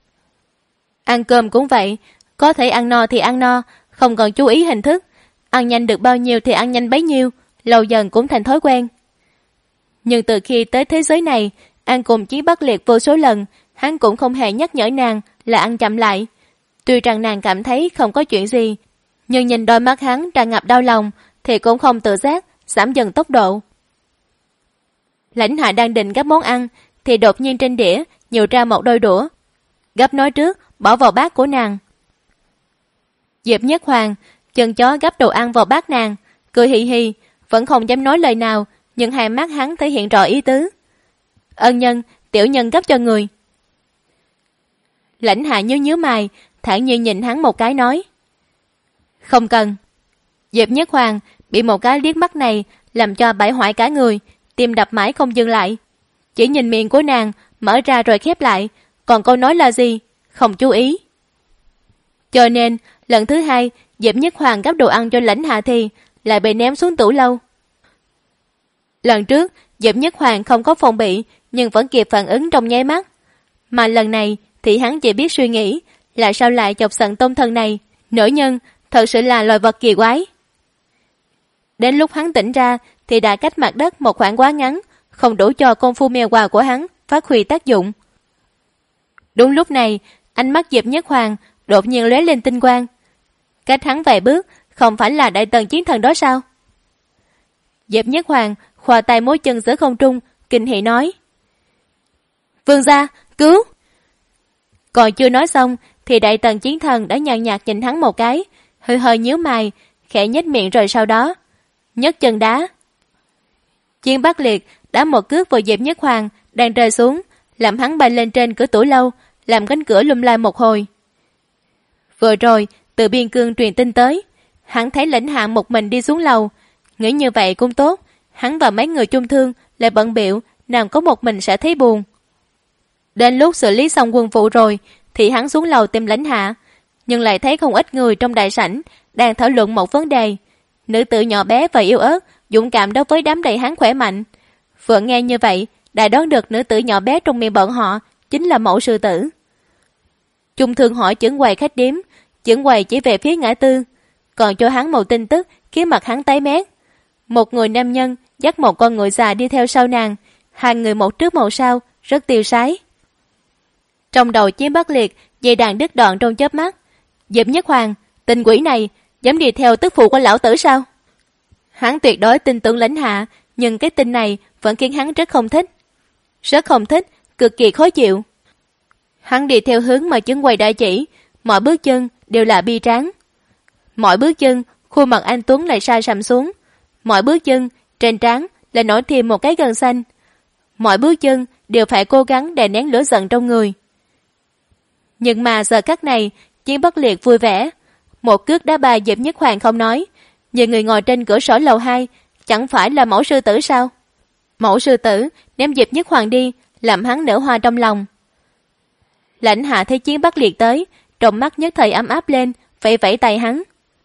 Ăn cơm cũng vậy, có thể ăn no thì ăn no, không cần chú ý hình thức. Ăn nhanh được bao nhiêu thì ăn nhanh bấy nhiêu, lâu dần cũng thành thói quen. Nhưng từ khi tới thế giới này, ăn cùng Chiến Bắc Liệt vô số lần, hắn cũng không hề nhắc nhở nàng là ăn chậm lại. Tuy rằng nàng cảm thấy không có chuyện gì, nhưng nhìn đôi mắt hắn tràn ngập đau lòng thì cũng không tự giác giảm dần tốc độ. Lãnh Hạ đang định gắp món ăn thì đột nhiên trên đĩa nhiều ra một đôi đũa. Gắp nói trước, bỏ vào bát của nàng. Diệp Nhất Hoàng chân chó gắp đồ ăn vào bát nàng, cười hì hì, vẫn không dám nói lời nào, nhưng hai mắt hắn thể hiện rõ ý tứ. Ân nhân, tiểu nhân gắp cho người. Lãnh Hạ nhíu mày, thản nhiên nhìn hắn một cái nói: Không cần. Diệp Nhất Hoàng bị một cái liếc mắt này làm cho bãi hoại cả người, tim đập mãi không dừng lại. Chỉ nhìn miệng của nàng mở ra rồi khép lại, còn câu nói là gì không chú ý. Cho nên lần thứ hai Diệp Nhất Hoàng gắp đồ ăn cho Lãnh Hạ thì lại bị ném xuống tủ lâu. Lần trước Diệp Nhất Hoàng không có phòng bị nhưng vẫn kịp phản ứng trong nháy mắt, mà lần này thì hắn chỉ biết suy nghĩ là sao lại chọc giận Tôn Thần này. Nữ nhân thật sự là loài vật kỳ quái. Đến lúc hắn tỉnh ra thì đã cách mặt đất một khoảng quá ngắn, không đủ cho công phu mèo quào của hắn phát huy tác dụng. Đúng lúc này ánh mắt Diệp Nhất Hoàng đột nhiên lóe lên tinh quang. Cách hắn vài bước không phải là Đại Tần Chiến Thần đó sao? Diệp Nhất Hoàng khoa tay múa chân giữa không trung, kinh hỉ nói: Vương gia, cứu! Còn chưa nói xong thì Đại Tần Chiến Thần đã nhàn nhạt nhìn hắn một cái, hơi hơi nhíu mày, khẽ nhếch miệng rồi sau đó nhấc chân đá. Chiến Bắc Liệt đá một cước vào Diệp Nhất Hoàng đang rơi xuống, làm hắn bay lên trên cửa tủ lâu, làm cánh cửa lung lay một hồi. Vừa rồi từ biên cương truyền tin tới, hắn thấy Lãnh Hạ một mình đi xuống lầu, nghĩ như vậy cũng tốt, hắn và mấy người chung thương lại bận bịu, nàng có một mình sẽ thấy buồn. Đến lúc xử lý xong quân vụ rồi thì hắn xuống lầu tìm Lãnh Hạ, nhưng lại thấy không ít người trong đại sảnh đang thảo luận một vấn đề. Nữ tử nhỏ bé và yếu ớt dũng cảm đối với đám đầy hắn khỏe mạnh. Vừa nghe như vậy đã đoán được nữ tử nhỏ bé trong miệng bọn họ chính là Mẫu Sư Tử. Chung thương hỏi chưởng quầy khách điếm, chưởng quầy chỉ về phía ngã tư, còn cho hắn một tin tức khiến mặt hắn tái mét. Một người nam nhân dắt một con ngựa già đi theo sau nàng, hai người một trước một sau, rất tiêu sái. Trong đầu Chiến Bắc Liệt dây đàn đứt đoạn trong chớp mắt. Diệp Nhất Hoàng, tình quỷ này dám đi theo tức phụ của lão tử sao? Hắn tuyệt đối tin tưởng Lãnh Hạ, nhưng cái tin này vẫn khiến hắn rất không thích. Rất không thích, cực kỳ khó chịu. Hắn đi theo hướng mà chưởng quầy đã chỉ, mọi bước chân đều là bi tráng. Mọi bước chân, khuôn mặt anh Tuấn lại sa sầm xuống. Mọi bước chân, trên trán lại nổi thêm một cái gân xanh. Mọi bước chân đều phải cố gắng đè nén lửa giận trong người. Nhưng mà giờ khắc này, Chiến Bắc Liệt vui vẻ. Một cước đá bà Diệp Nhất Hoàng không nói, nhưng người ngồi trên cửa sổ lầu 2 chẳng phải là Mẫu Sư Tử sao? Mẫu Sư Tử ném Diệp Nhất Hoàng đi, làm hắn nở hoa trong lòng. Lãnh Hạ thấy Chiến Bắc Liệt tới, trong mắt nhất thời ấm áp lên, vẫy vẫy tay hắn.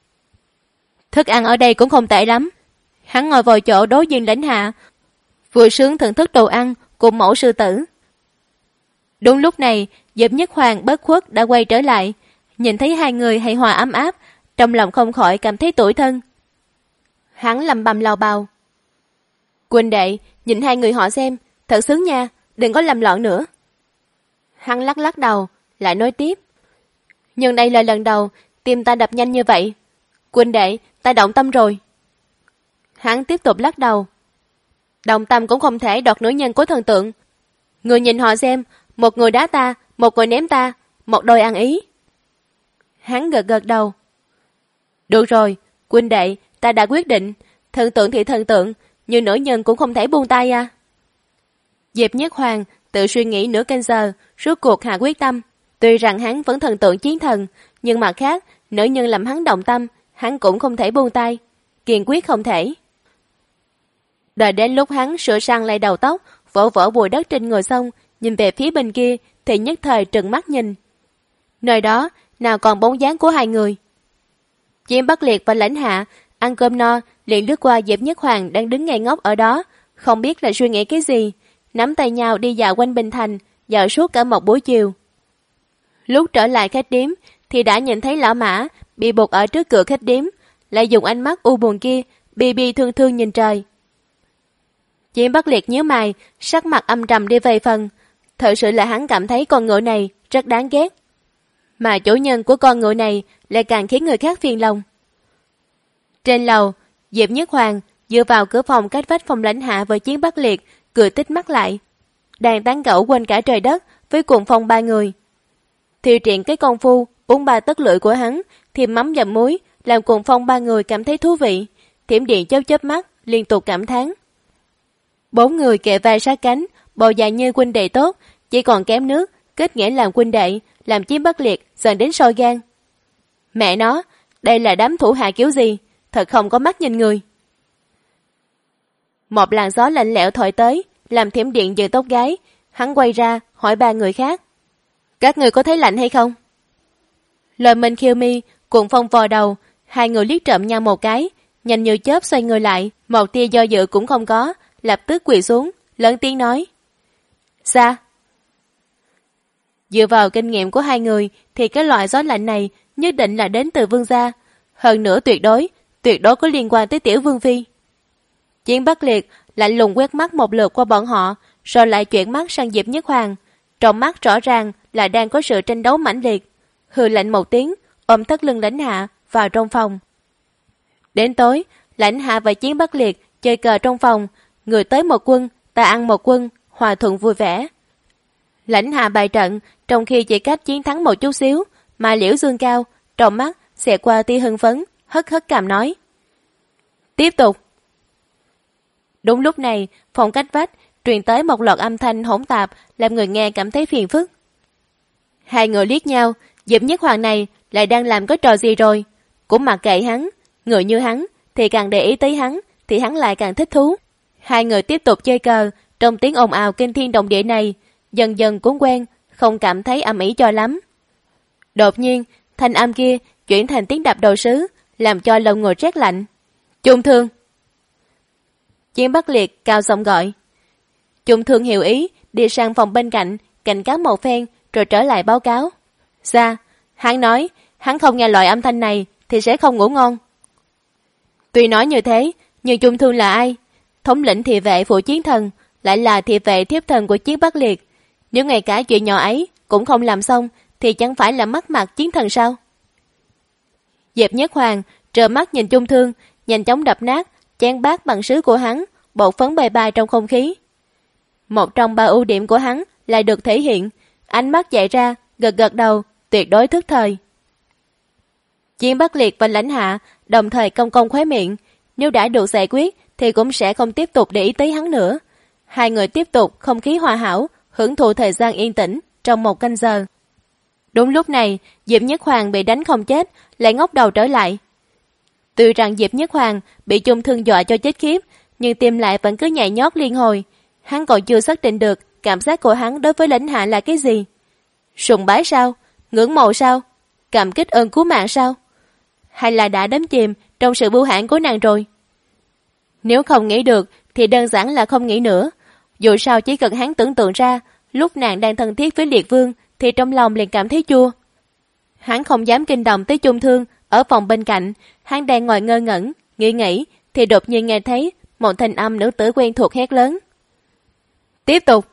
Thức ăn ở đây cũng không tệ lắm. Hắn ngồi vào chỗ đối diện Lãnh Hạ, vui sướng thưởng thức đồ ăn cùng Mẫu Sư Tử. Đúng lúc này Diệp Nhất Hoàng bất khuất đã quay trở lại, nhìn thấy hai người hài hòa ấm áp, trong lòng không khỏi cảm thấy tủi thân. Hắn lầm bầm lầu bầu: Huynh đệ, nhìn hai người họ xem, thật sướng nha, đừng có làm loạn nữa. Hắn lắc lắc đầu, lại nói tiếp: Nhưng đây là lần đầu tim ta đập nhanh như vậy. Huynh đệ, ta động tâm rồi. Hắn tiếp tục lắc đầu: Động tâm cũng không thể đoạt nữ nhân của thần tượng. Người nhìn họ xem, một người đá ta, một người ném ta, một đôi ăn ý. Hắn gật gật đầu: Được rồi, huynh đệ, ta đã quyết định. Thần tượng thì thần tượng, nhưng nữ nhân cũng không thể buông tay à. Diệp Nhất Hoàng tự suy nghĩ nửa canh giờ, rốt cuộc hạ quyết tâm. Tuy rằng hắn vẫn thần tượng chiến thần, nhưng mặt khác, nữ nhân làm hắn động tâm, hắn cũng không thể buông tay. Kiên quyết không thể. Đợi đến lúc hắn sửa sang lại đầu tóc, vỗ vỗ bụi đất trên người xong, nhìn về phía bên kia thì nhất thời trừng mắt nhìn. Nơi đó nào còn bóng dáng của hai người. Chiến Bắc Liệt và Lãnh Hạ ăn cơm no liền lướt qua Diệp Nhất Hoàng đang đứng ngây ngốc ở đó, không biết là suy nghĩ cái gì, nắm tay nhau đi dạo quanh Bình Thành, dạo suốt cả một buổi chiều. Lúc trở lại khách điếm thì đã nhìn thấy lão Mã bị buộc ở trước cửa khách điếm, lại dùng ánh mắt u buồn kia bi bi thương thương nhìn trời. Chiến Bắc Liệt nhíu mày, sắc mặt âm trầm đi vài phần. Thật sự là hắn cảm thấy con ngựa này rất đáng ghét, mà chủ nhân của con ngựa này lại càng khiến người khác phiền lòng. Trên lầu, Diệp Nhất Hoàng dựa vào cửa phòng cách vách phòng Lãnh Hạ với Chiến Bắc Liệt, cười tít mắt lại, đang tán gẫu quên cả trời đất với cuồng phong ba người. Thiêu triển cái công phu uống ba tấc lưỡi của hắn, thêm mắm dầm muối, làm cuồng phong ba người cảm thấy thú vị. Thiểm Điện chớp chớp mắt, liên tục cảm thán. Bốn người kề vai sát cánh, bầu dài như huynh đệ tốt, chỉ còn kém nước kết nghĩa làm huynh đệ, làm Chiến Bất Liệt dần đến sôi gan. Mẹ nó, đây là đám thủ hạ kiểu gì, thật không có mắt nhìn người. Một làn gió lạnh lẽo thổi tới, làm Thiểm Điện giật tóc gái. Hắn quay ra hỏi ba người khác: các người có thấy lạnh hay không? Lời Minh Khiêu Mi cùng Phong vò đầu, hai người liếc trộm nhau một cái, nhanh như chớp xoay người lại, một tia do dự cũng không có, lập tức quỳ xuống, lớn tiếng nói: Ra. Dựa vào kinh nghiệm của hai người thì cái loại gió lạnh này nhất định là đến từ vương gia, hơn nữa tuyệt đối có liên quan tới tiểu vương phi. Chiến Bất Liệt lạnh lùng quét mắt một lượt qua bọn họ, rồi lại chuyển mắt sang Diệp Nhất Hoàng, trong mắt rõ ràng là đang có sự tranh đấu mãnh liệt. Hừ lạnh một tiếng, ôm thắt lưng Lãnh Hạ vào trong phòng. Đến tối, Lãnh Hạ và Chiến Bất Liệt chơi cờ trong phòng, người tới một quân, ta ăn một quân, hòa thuận vui vẻ. Lãnh Hạ bày trận, trong khi chỉ cách chiến thắng một chút xíu, mà Liễu Dương Cao trong mắt xẹt qua tia hưng phấn, hất hất cằm nói: tiếp tục. Đúng lúc này, phòng cách vách truyền tới một loạt âm thanh hỗn tạp, làm người nghe cảm thấy phiền phức. Hai người liếc nhau, Diệp Nhất Hoàng này lại đang làm cái trò gì rồi? Cũng mặc kệ hắn, người như hắn thì càng để ý tới hắn thì hắn lại càng thích thú. Hai người tiếp tục chơi cờ, trong tiếng ồn ào kinh thiên động địa này, dần dần cũng quen, không cảm thấy ầm ĩ cho lắm. Đột nhiên, thanh âm kia chuyển thành tiếng đập đầu sứ, làm cho lòng người rét lạnh. Trung Thương. Chiến Bất Liệt cao giọng gọi. Trung Thương hiểu ý, đi sang phòng bên cạnh, cảnh cáo một phen, rồi trở lại báo cáo. Ra, hắn nói, hắn không nghe loại âm thanh này thì sẽ không ngủ ngon. Tuy nói như thế, nhưng Trung Thương là ai? Thống lĩnh thị vệ phụ chiến thần, lại là thị vệ thiếp thần của Chiến Bất Liệt. Nếu ngay cả chuyện nhỏ ấy cũng không làm xong, thì chẳng phải là mất mặt chiến thần sao? Diệp Nhất Hoàng trợn mắt nhìn Trung Thương, nhanh chóng đập nát chén bát bằng sứ của hắn, bột phấn bay bay trong không khí. Một trong ba ưu điểm của hắn lại được thể hiện, ánh mắt dại ra, gật gật đầu, tuyệt đối thức thời. Chiến Bất Liệt và Lãnh Hạ đồng thời cong cong khóe miệng, nếu đã được giải quyết thì cũng sẽ không tiếp tục để ý tới hắn nữa. Hai người tiếp tục không khí hòa hảo, hưởng thụ thời gian yên tĩnh trong một canh giờ. Đúng lúc này, Diệp Nhất Hoàng bị đánh không chết, lại ngóc đầu trở lại. Tuy rằng Diệp Nhất Hoàng bị Trung Thương dọa cho chết khiếp, nhưng tim lại vẫn cứ nhảy nhót liên hồi. Hắn còn chưa xác định được cảm giác của hắn đối với Lãnh Hạ là cái gì. Sùng bái sao? Ngưỡng mộ sao? Cảm kích ơn cứu mạng sao? Hay là đã đắm chìm trong sự bưu hãn của nàng rồi? Nếu không nghĩ được thì đơn giản là không nghĩ nữa. Dù sao chỉ cần hắn tưởng tượng ra lúc nàng đang thân thiết với Liệt Vương thì trong lòng liền cảm thấy chua. Hắn không dám kinh động tới Trung Thương ở phòng bên cạnh. Hắn đang ngồi ngơ ngẩn nghĩ thì đột nhiên nghe thấy một thanh âm nữ tử quen thuộc hét lớn: tiếp tục.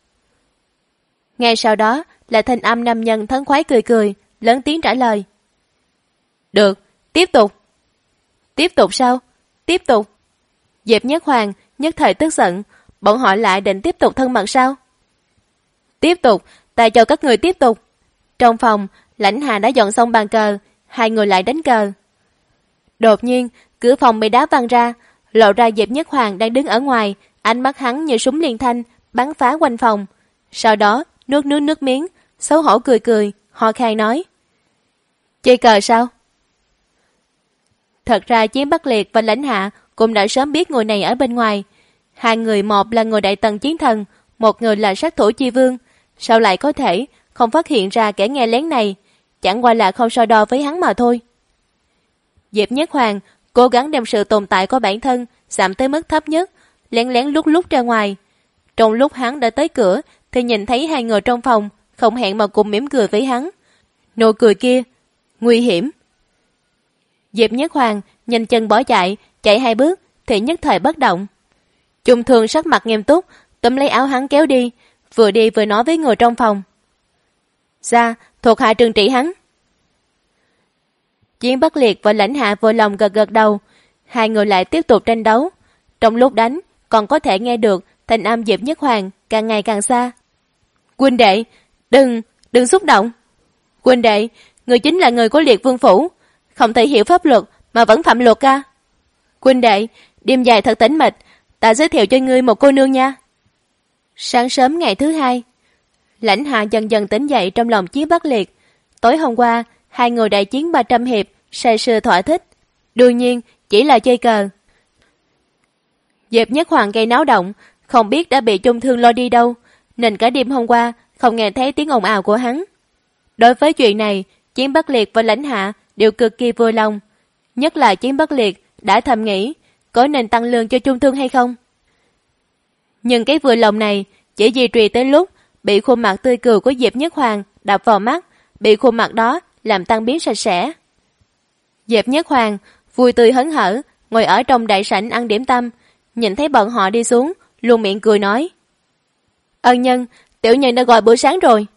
Ngay sau đó là thanh âm nam nhân thấn khoái cười lớn tiếng trả lời: được, tiếp tục. Tiếp tục sao? Tiếp tục. Diệp Nhất Hoàng nhất thời tức giận, bọn họ lại định tiếp tục thân mật sao? Tiếp tục, ta cho các người tiếp tục. Trong phòng, Lãnh Hạ đã dọn xong bàn cờ, hai người lại đánh cờ. Đột nhiên, cửa phòng bị đá văng ra, lộ ra Diệp Nhất Hoàng đang đứng ở ngoài, ánh mắt hắn như súng liên thanh, bắn phá quanh phòng. Sau đó, nuốt nước miếng, xấu hổ cười, ho khan nói: chơi cờ sao? Thật ra Chiến Bất Liệt và Lãnh Hạ cũng đã sớm biết người này ở bên ngoài. Hai người, một là người đại tần chiến thần, một người là sát thủ chi vương. Sao lại có thể không phát hiện ra kẻ nghe lén này? Chẳng qua là không so đo với hắn mà thôi. Diệp Nhất Hoàng cố gắng đem sự tồn tại của bản thân giảm tới mức thấp nhất, lén lén lúc ra ngoài. Trong lúc hắn đã tới cửa thì nhìn thấy hai người trong phòng, không hẹn mà cùng mỉm cười với hắn. Nụ cười kia nguy hiểm. Diệp Nhất Hoàng nhanh chân bỏ chạy hai bước thì nhất thời bất động. Trung Thương sắc mặt nghiêm túc, túm lấy áo hắn kéo đi vừa nói với người trong phòng: ra, thuộc hạ trừng trị hắn. Chiến Bất Liệt và Lãnh Hạ vừa lòng gật đầu. Hai người lại tiếp tục tranh đấu. Trong lúc đánh còn có thể nghe được thanh âm Diệp Nhất Hoàng càng ngày càng xa. Huynh đệ, đừng xúc động. Huynh đệ, người chính là người của Liệt Vương phủ, không thể hiểu pháp luật mà vẫn phạm luật ca. Huynh đệ, đêm dài thật tĩnh mịch, ta giới thiệu cho ngươi một cô nương nha. Sáng sớm ngày thứ hai, Lãnh Hạ dần dần tỉnh dậy trong lòng Chiến Bắc Liệt. Tối hôm qua, hai người đại chiến 300 hiệp, say sưa thỏa thích. Đương nhiên, chỉ là chơi cờ. Diệp Nhất Hoàng gây náo động, không biết đã bị Trung Thương lôi đi đâu, nên cả đêm hôm qua không nghe thấy tiếng ồn ào của hắn. Đối với chuyện này, Chiến Bắc Liệt và Lãnh Hạ đều cực kỳ vui lòng. Nhất là Chiến Bắc Liệt đã thầm nghĩ có nên tăng lương cho Trung Thương hay không. Nhưng cái vui lòng này chỉ duy trì tới lúc bị khuôn mặt tươi cười của Diệp Nhất Hoàng đập vào mắt, bị khuôn mặt đó làm tan biến sạch sẽ. Diệp Nhất Hoàng vui tươi hớn hở ngồi ở trong đại sảnh ăn điểm tâm, nhìn thấy bọn họ đi xuống, luôn miệng cười nói: "Ân nhân, tiểu nhân đã gọi bữa sáng rồi."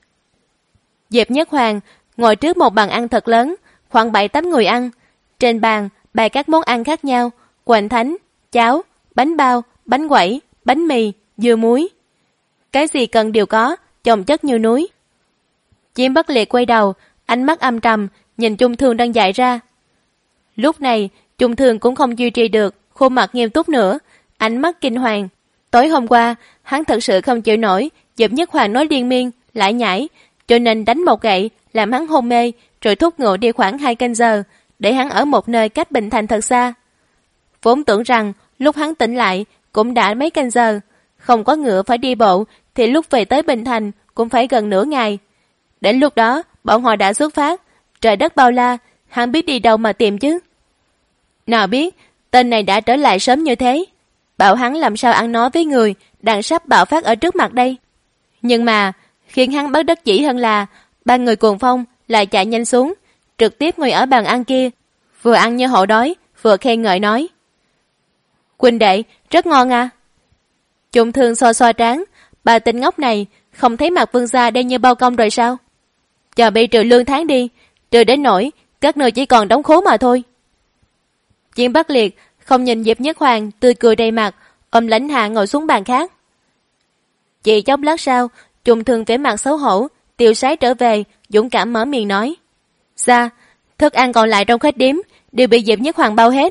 Diệp Nhất Hoàng ngồi trước một bàn ăn thật lớn, khoảng 7-8 người ăn. Trên bàn bày các món ăn khác nhau: hoành thánh, cháo, bánh bao, bánh quẩy, bánh mì, dưa muối. Cái gì cần đều có, chồng chất như núi. Chiến Bắc Liệt quay đầu, ánh mắt âm trầm nhìn Trung Thương đang dại ra. Lúc này Trung Thương cũng không duy trì được khuôn mặt nghiêm túc nữa, ánh mắt kinh hoàng. Tối hôm qua hắn thật sự không chịu nổi Diệp Nhất Hoàng nói liên miên lại nhảy, cho nên đánh một gậy làm hắn hôn mê, rồi thúc ngựa đi khoảng 2 canh giờ, để hắn ở một nơi cách Bình Thành thật xa. Vốn tưởng rằng lúc hắn tỉnh lại cũng đã mấy canh giờ, không có ngựa phải đi bộ thì lúc về tới Bình Thành cũng phải gần nửa ngày. Đến lúc đó bọn họ đã xuất phát, trời đất bao la, hắn biết đi đâu mà tìm chứ. Nào biết tên này đã trở lại sớm như thế, bảo hắn làm sao ăn nói với người đang sắp bạo phát ở trước mặt đây. Nhưng mà khiến hắn bất đắc dĩ hơn là ba người cuồng phong lại chạy nhanh xuống, trực tiếp ngồi ở bàn ăn kia, vừa ăn như hổ đói, vừa khen ngợi nói: "Huynh đệ, rất ngon à." Trung Thương xoa xoa trán, bà tên ngốc này không thấy mặt Vương gia đen như bao công rồi sao? Chờ bị trừ lương tháng đi, trừ đến nỗi các nơi chỉ còn đóng khố mà thôi. Chiến Bắc Liệt không nhìn Diệp Nhất Hoàng tươi cười đầy mặt, ôm Lãnh Hạ ngồi xuống bàn khác. Chỉ chốc lát sau, Trung Thương vẻ mặt xấu hổ, tiêu sái trở về, dũng cảm mở miệng nói: "Dạ, thức ăn còn lại trong khách điếm đều bị Diệp Nhất Hoàng bao hết."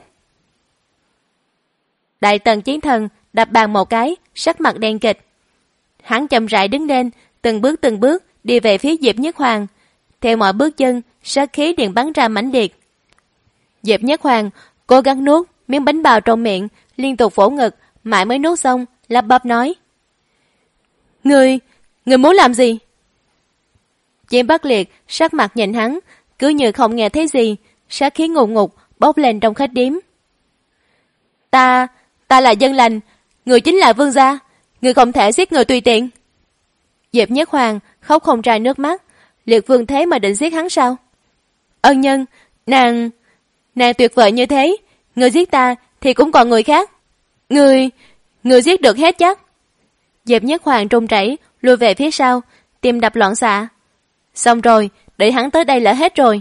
Đại Tần Chiến Thần đập bàn một cái, sắc mặt đen kịch. Hắn chậm rãi đứng lên, từng bước đi về phía Diệp Nhất Hoàng. Theo mọi bước chân, sát khí điện bắn ra mãnh liệt. Diệp Nhất Hoàng cố gắng nuốt miếng bánh bao trong miệng, liên tục vỗ ngực, mãi mới nuốt xong, lắp bắp nói: Người muốn làm gì?" Chiến Bắc Liệt sắc mặt nhìn hắn, cứ như không nghe thấy gì, sát khí ngùn ngụt bốc lên trong khách điếm. Ta là dân lành, người chính là vương gia, người không thể giết người tùy tiện." Diệp Nhất Hoàng khóc không ra nước mắt. Liệt vương thế mà định giết hắn sao? "Ân nhân, nàng tuyệt vời như thế, người giết ta thì cũng còn người khác. Người giết được hết chắc." Diệp Nhất Hoàng run rẩy lùi về phía sau, tim đập loạn xạ. Xong rồi, để hắn tới đây là hết rồi.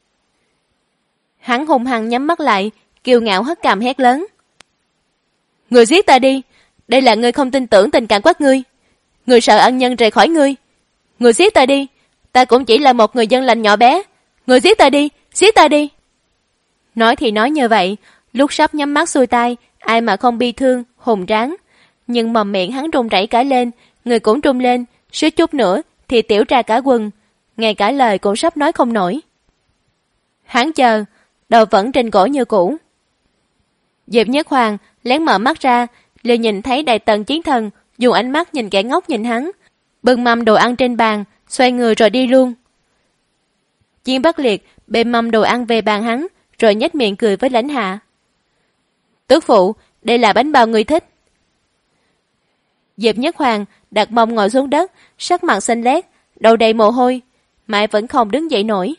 Hắn hung hăng nhắm mắt lại, kiêu ngạo hất cằm hét lớn: "Người giết ta đi, đây là ngươi không tin tưởng tình cảm của ngươi. Ngươi sợ ân nhân rời khỏi ngươi. Người giết ta đi, ta cũng chỉ là một người dân lành nhỏ bé. Người giết ta đi, giết ta đi." Nói thì nói như vậy, lúc sắp nhắm mắt xuôi tay, ai mà không bi thương, hùng tráng. Nhưng mồm miệng hắn run rẩy cả lên, người cũng run lên, suýt chút nữa thì tiểu ra cả quần, ngay cả lời cũng sắp nói không nổi. Hắn chờ, đầu vẫn trên cổ như cũ. Diệp Nhất Hoàng lén mở mắt ra, liền nhìn thấy Đại Tần Chiến Thần dùng ánh mắt nhìn kẻ ngốc nhìn hắn, bưng mâm đồ ăn trên bàn, xoay người rồi đi luôn. Chiến Bắc Liệt bê mâm đồ ăn về bàn hắn, rồi nhếch miệng cười với Lãnh Hạ: "Tước phụ, đây là bánh bao người thích." Diệp Nhất Hoàng đặt mông ngồi xuống đất, sắc mặt xanh lét, đầu đầy mồ hôi, mãi vẫn không đứng dậy nổi.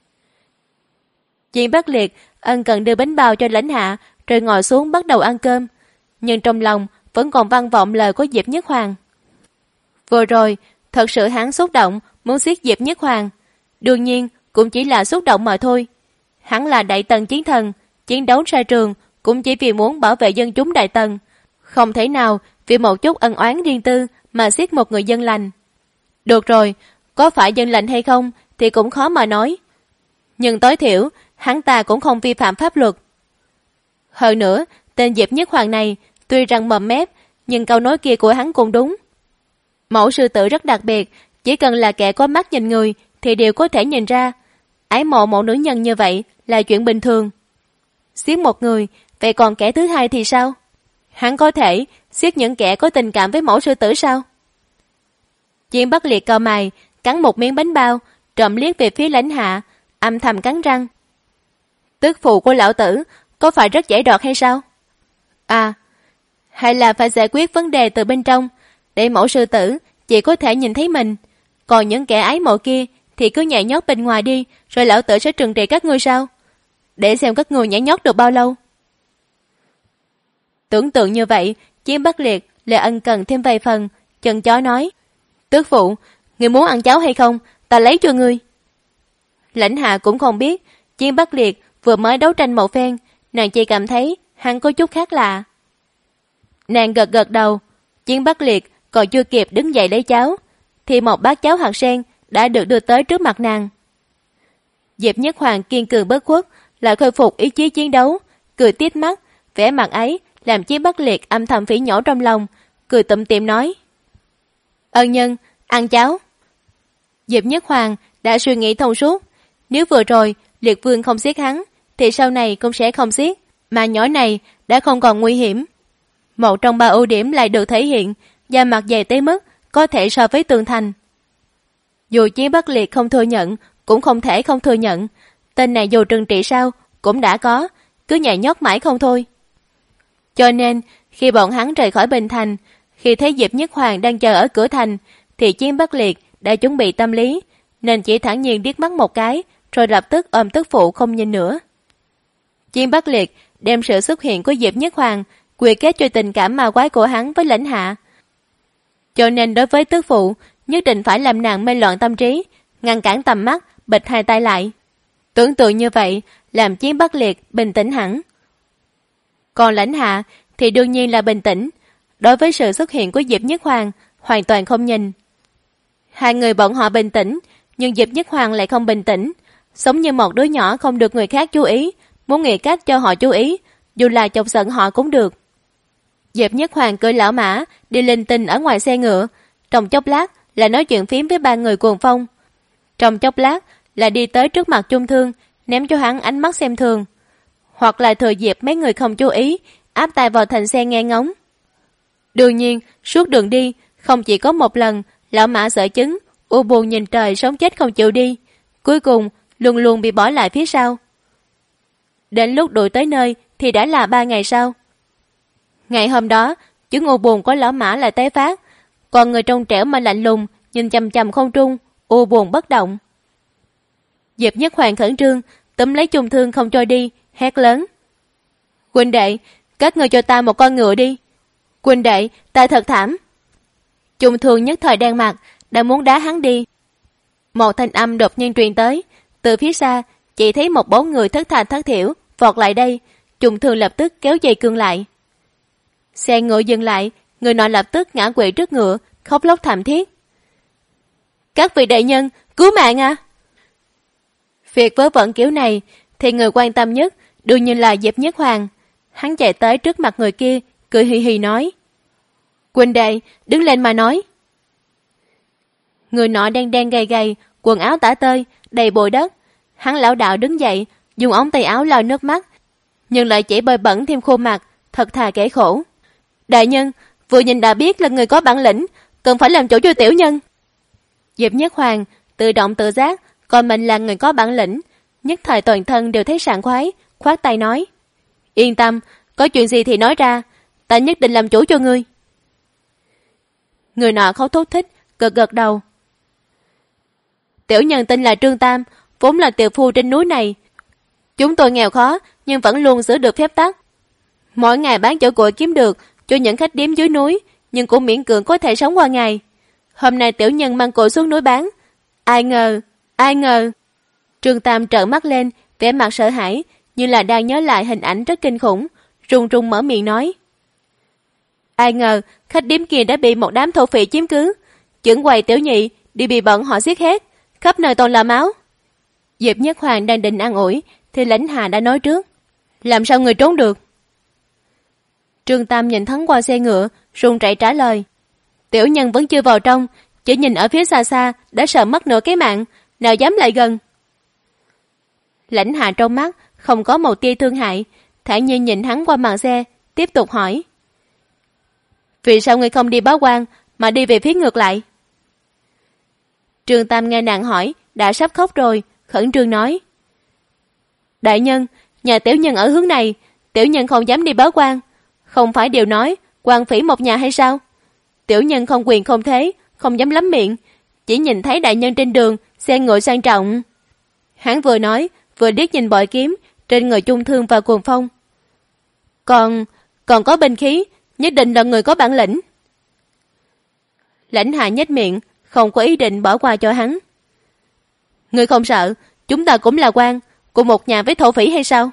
Chiến Bắc Liệt ân cần đưa bánh bao cho Lãnh Hạ, rồi ngồi xuống bắt đầu ăn cơm, nhưng trong lòng vẫn còn vang vọng lời của Diệp Nhất Hoàng. Vừa rồi, thật sự hắn xúc động muốn giết Diệp Nhất Hoàng, đương nhiên cũng chỉ là xúc động mà thôi. Hắn là Đại Tần Chiến Thần, chiến đấu xa trường cũng chỉ vì muốn bảo vệ dân chúng Đại Tần, không thể nào vì một chút ân oán riêng tư mà giết một người dân lành. Được rồi, có phải dân lành hay không thì cũng khó mà nói, nhưng tối thiểu hắn ta cũng không vi phạm pháp luật. Hơn nữa, tên Diệp Nhất Hoàng này tuy rằng mồm mép, nhưng câu nói kia của hắn cũng đúng. Mẫu sư tử rất đặc biệt, chỉ cần là kẻ có mắt nhìn người thì đều có thể nhìn ra. Ái mộ một nữ nhân như vậy là chuyện bình thường. Giết một người, vậy còn kẻ thứ hai thì sao? Hắn có thể giết những kẻ có tình cảm với mẫu sư tử sao? Chiến Bắc Liệt cau mày, cắn một miếng bánh bao, trộm liếc về phía Lãnh Hạ, âm thầm cắn răng. Tức phụ của lão tử có phải rất dễ đoạt hay sao? À, hay là phải giải quyết vấn đề từ bên trong, để mẫu sư tử chỉ có thể nhìn thấy mình, còn những kẻ ái mộ kia thì cứ nhảy nhót bên ngoài đi, rồi lão tử sẽ trừng trị các ngươi sao? Để xem các ngươi nhảy nhót được bao lâu. Tưởng tượng như vậy, Chiến Bắc Liệt lại ân cần thêm vài phần, chân chó nói: Tước phụ, ngươi muốn ăn cháo hay không, ta lấy cho ngươi. Lãnh Hạ cũng không biết Chiến Bắc Liệt vừa mới đấu tranh một phen, nàng chỉ cảm thấy hắn có chút khác lạ. Nàng gật gật đầu. Chiến Bắc Liệt còn chưa kịp đứng dậy lấy cháo thì một bát cháo hạt sen đã được đưa tới trước mặt nàng. Diệp Nhất Hoàng kiên cường bất khuất, lại khôi phục ý chí chiến đấu, cười tít mắt, vẻ mặt ấy làm Chiến Bắc Liệt âm thầm phỉ nhổ trong lòng, cười tủm tỉm nói: Ân nhân, ăn cháo. Diệp Nhất Hoàng đã suy nghĩ thông suốt, nếu vừa rồi Liệt Vương không giết hắn thì sau này cũng sẽ không giết, mà nhỏ này đã không còn nguy hiểm. Một trong ba ưu điểm lại được thể hiện, da mặt dày tới mức có thể so với tường thành. Dù Chiến Bắc Liệt không thừa nhận, cũng không thể không thừa nhận, tên này dù trừng trị sao cũng đã có, cứ nhảy nhót mãi không thôi. Cho nên khi bọn hắn rời khỏi Bình Thành, khi thấy Diệp Nhất Hoàng đang chờ ở cửa thành, thì Chiến Bắc Liệt đã chuẩn bị tâm lý, nên chỉ thản nhiên liếc mắt một cái, rồi lập tức ôm tức phụ không nhìn nữa. Chiến Bắc Liệt đem sự xuất hiện của Diệp Nhất Hoàng quy kết cho tình cảm ma quái của hắn với Lãnh Hạ. Cho nên đối với tức phụ, nhất định phải làm nàng mê loạn tâm trí, ngăn cản tầm mắt, bịt hai tay lại. Tưởng tượng như vậy làm Chiến Bắc Liệt bình tĩnh hẳn. Còn Lãnh Hạ thì đương nhiên là bình tĩnh, đối với sự xuất hiện của Diệp Nhất Hoàng hoàn toàn không nhìn. Hai người bọn họ bình tĩnh, nhưng Diệp Nhất Hoàng lại không bình tĩnh, giống như một đứa nhỏ không được người khác chú ý, muốn nghĩ cách cho họ chú ý, dù là chọc giận họ cũng được. Diệp Nhất Hoàng cưỡi lão mã đi linh tinh ở ngoài xe ngựa, trong chốc lát là nói chuyện phím với ba người cuồng phong, trong chốc lát là đi tới trước mặt Chung Thương, ném cho hắn ánh mắt xem thường, hoặc là thừa dịp mấy người không chú ý, áp tay vào thành xe nghe ngóng. Đương nhiên suốt đường đi không chỉ có một lần lão mã sợ chứng, u buồn nhìn trời sống chết không chịu đi, cuối cùng luôn luôn bị bỏ lại phía sau. Đến lúc đuổi tới nơi thì đã là 3 ngày sau. Ngày hôm đó, chứng u buồn của lão mã lại tái phát, còn người trong trẻo mà lạnh lùng nhìn chằm chằm không trung, u buồn bất động. Diệp Nhất Hoàng khẩn trương túm lấy Chung Thương không cho đi, hét lớn: Huynh đệ, các người cho ta một con ngựa đi. Huynh đệ, ta thật thảm. Chung Thương nhất thời đen mặt, đã muốn đá hắn đi. Một thanh âm đột nhiên truyền tới, từ phía xa chỉ thấy một bóng người thất tha thất thiểu vọt lại đây. Chung Thương lập tức kéo dây cương lại. Xe ngựa dừng lại, người nọ lập tức ngã quỵ trước ngựa, khóc lóc thảm thiết: Các vị đại nhân, cứu mạng à! Việc vớ vẩn kiểu này thì người quan tâm nhất đương nhiên là Diệp Nhất Hoàng. Hắn chạy tới trước mặt người kia, cười hì hì nói: Huynh đệ, đứng lên mà nói. Người nọ đen đen gầy gầy, quần áo tả tơi, đầy bụi đất. Hắn lão đạo đứng dậy, dùng ống tay áo lau nước mắt, nhưng lại chỉ bơi bẩn thêm khuôn mặt, thật thà kể khổ: Đại nhân, vừa nhìn đã biết là người có bản lĩnh, cần phải làm chủ cho tiểu nhân. Diệp Nhất Hoàng tự động tự giác coi mình là người có bản lĩnh, nhất thời toàn thân đều thấy sảng khoái, khoát tay nói: Yên tâm, có chuyện gì thì nói ra, ta nhất định làm chủ cho ngươi. Người nọ khóc thúc thích, gật gật đầu. Tiểu nhân tên là Trương Tam, vốn là tiểu phu trên núi này. Chúng tôi nghèo khó nhưng vẫn luôn giữ được phép tắc. Mỗi ngày bán chỗ cội kiếm được cho những khách điếm dưới núi, nhưng cũng miễn cưỡng có thể sống qua ngày. Hôm nay tiểu nhân mang cội xuống núi bán. Ai ngờ. Trương Tam trợn mắt lên, vẻ mặt sợ hãi, như là đang nhớ lại hình ảnh rất kinh khủng, run run mở miệng nói: Ai ngờ khách điếm kia đã bị một đám thổ phỉ chiếm cứ, trưởng quầy tiểu nhị đi bị bọn họ giết hết, khắp nơi toàn là máu. Diệp Nhất Hoàng đang định an ủi thì Lãnh Hà đã nói trước: Làm sao người trốn được? Trương Tam nhìn thoáng qua xe ngựa, run rẩy trả lời: Tiểu nhân vẫn chưa vào trong, chỉ nhìn ở phía xa xa đã sợ mất nửa cái mạng, nào dám lại gần. Lãnh Hạ trong mắt không có một tia thương hại, thản nhiên nhìn hắn qua màn xe, tiếp tục hỏi. Vì sao ngươi không đi báo quan mà đi về phía ngược lại? Trương Tam nghe nàng hỏi, đã sắp khóc rồi, khẩn trương nói. Đại nhân, nhà tiểu nhân ở hướng này, tiểu nhân không dám đi báo quan. Không phải đều nói, quan phỉ một nhà hay sao? Tiểu nhân không quyền không thế, không dám lắm miệng, chỉ nhìn thấy đại nhân trên đường, xe ngựa sang trọng. Hắn vừa nói, vừa liếc nhìn bội kiếm trên người Chung Thương và Cuồng Phong. Còn có binh khí, nhất định là người có bản lĩnh. Lãnh Hạ nhếch miệng, không có ý định bỏ qua cho hắn. Ngươi không sợ, chúng ta cũng là quan, cùng một nhà với thổ phỉ hay sao?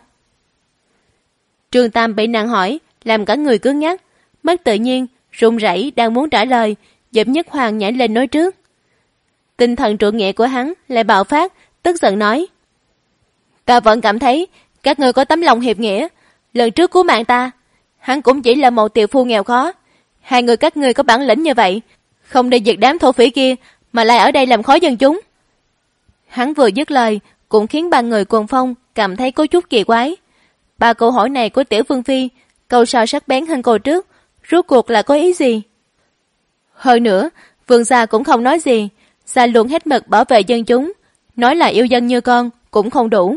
Trương Tam bị nàng hỏi, làm cả người cứng nhắc, mất tự nhiên, run rẩy đang muốn trả lời, Diệp Nhất Hoàng nhảy lên nói trước. Tinh thần trượng nghĩa của hắn lại bạo phát, tức giận nói. Ta vẫn cảm thấy các ngươi có tấm lòng hiệp nghĩa, lần trước cứu mạng ta, hắn cũng chỉ là một tiểu phu nghèo khó. Hai người các ngươi có bản lĩnh như vậy, không đi diệt đám thổ phỉ kia mà lại ở đây làm khó dân chúng. Hắn vừa dứt lời cũng khiến ba người Cuồng Phong cảm thấy có chút kỳ quái. Ba câu hỏi này của Tiểu Vương Phi, câu sau sắc bén hơn câu trước, rốt cuộc là có ý gì? Hơn nữa, Vương gia cũng không nói gì, gia luôn hết mực bảo vệ dân chúng, nói là yêu dân như con cũng không đủ.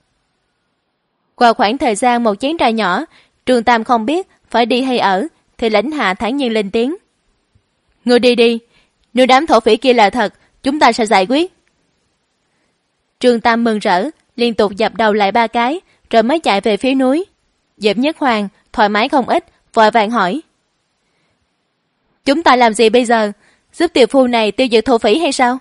Qua khoảng thời gian một chén trà nhỏ, Trương Tam không biết phải đi hay ở, thì Lãnh Hạ thản nhiên lên tiếng. Ngươi đi đi, nếu đám thổ phỉ kia là thật, chúng ta sẽ giải quyết. Trương Tam mừng rỡ, liên tục dập đầu lại 3 cái, rồi mới chạy về phía núi. Diệp Nhất Hoàng thoải mái không ít, vội vàng hỏi. Chúng ta làm gì bây giờ? Giúp tiểu phu này tiêu diệt thổ phỉ hay sao?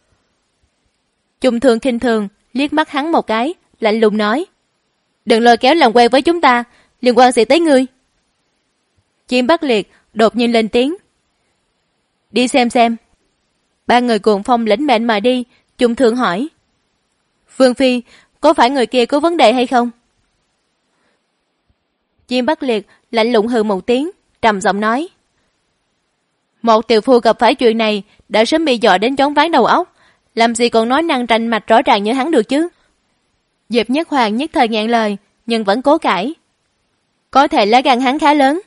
Chung Thương khinh thường, liếc mắt hắn một cái, lạnh lùng nói. Đừng lôi kéo làm quen với chúng ta, liên quan gì tới ngươi? Chim Bắc Liệt đột nhiên lên tiếng. Đi xem. Ba người Cuồng Phong lĩnh mệnh mà đi. Chung Thương hỏi. Vương Phi, có phải người kia có vấn đề hay không? Chim Bắc Liệt lạnh lùng hừ một tiếng, trầm giọng nói. Một tiểu phu gặp phải chuyện này đã sớm bị dọa đến choáng váng đầu óc, làm gì còn nói năng rành mạch rõ ràng như hắn được chứ? Diệp Nhất Hoàng nhất thời ngẹn lời, nhưng vẫn cố cãi. Có thể lá gan hắn khá lớn.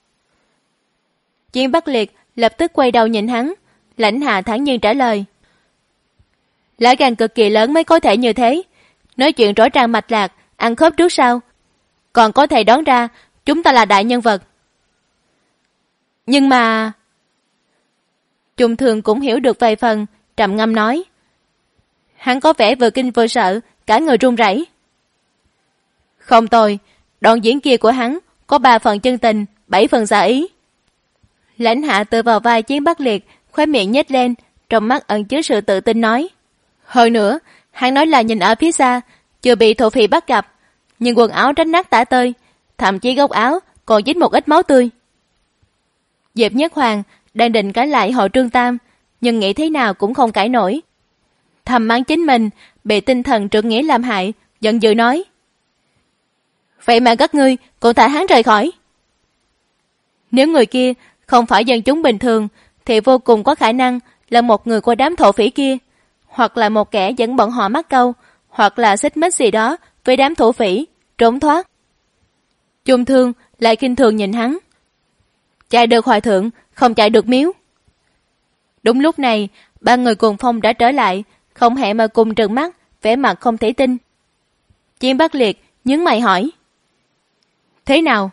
Chim Bắc Liệt lập tức quay đầu nhìn hắn, Lãnh Hạ thản nhiên trả lời. Lá gan cực kỳ lớn mới có thể như thế, nói chuyện rõ ràng mạch lạc, ăn khớp trước sau, còn có thể đoán ra chúng ta là đại nhân vật. Nhưng mà... Chung Thương cũng hiểu được vài phần, trầm ngâm nói. Hắn có vẻ vừa kinh vừa sợ, cả người run rẩy. Không tồi, đoạn diễn kia của hắn có 3 phần chân tình, 7 phần giả ý. Lãnh Hạ tựa vào vai Chiến Bắc Liệt, khóe miệng nhếch lên, trong mắt ẩn chứa sự tự tin nói. Hơn nữa, hắn nói là nhìn ở phía xa, chưa bị thổ phỉ bắt gặp, nhưng quần áo rách nát tả tơi, thậm chí góc áo còn dính một ít máu tươi. Diệp Nhất Hoàng đang định cãi lại hội Trương Tam, nhưng nghĩ thế nào cũng không cãi nổi. Thầm mắng chính mình bị tinh thần trượng nghĩa làm hại, giận dữ nói. Vậy mà các ngươi còn thả hắn rời khỏi. Nếu người kia không phải dân chúng bình thường, thì vô cùng có khả năng là một người của đám thổ phỉ kia, hoặc là một kẻ dẫn bọn họ mắc câu, hoặc là xích mích gì đó với đám thổ phỉ, trốn thoát. Chung Thương lại kinh thường nhìn hắn. Chạy được hòa thượng, không chạy được miếu. Đúng lúc này, ba người Cuồng Phong đã trở lại, không hẹn mà cùng trừng mắt, vẻ mặt không thể tin. Chim Bắc Liệt nhướng mày hỏi. Thế nào?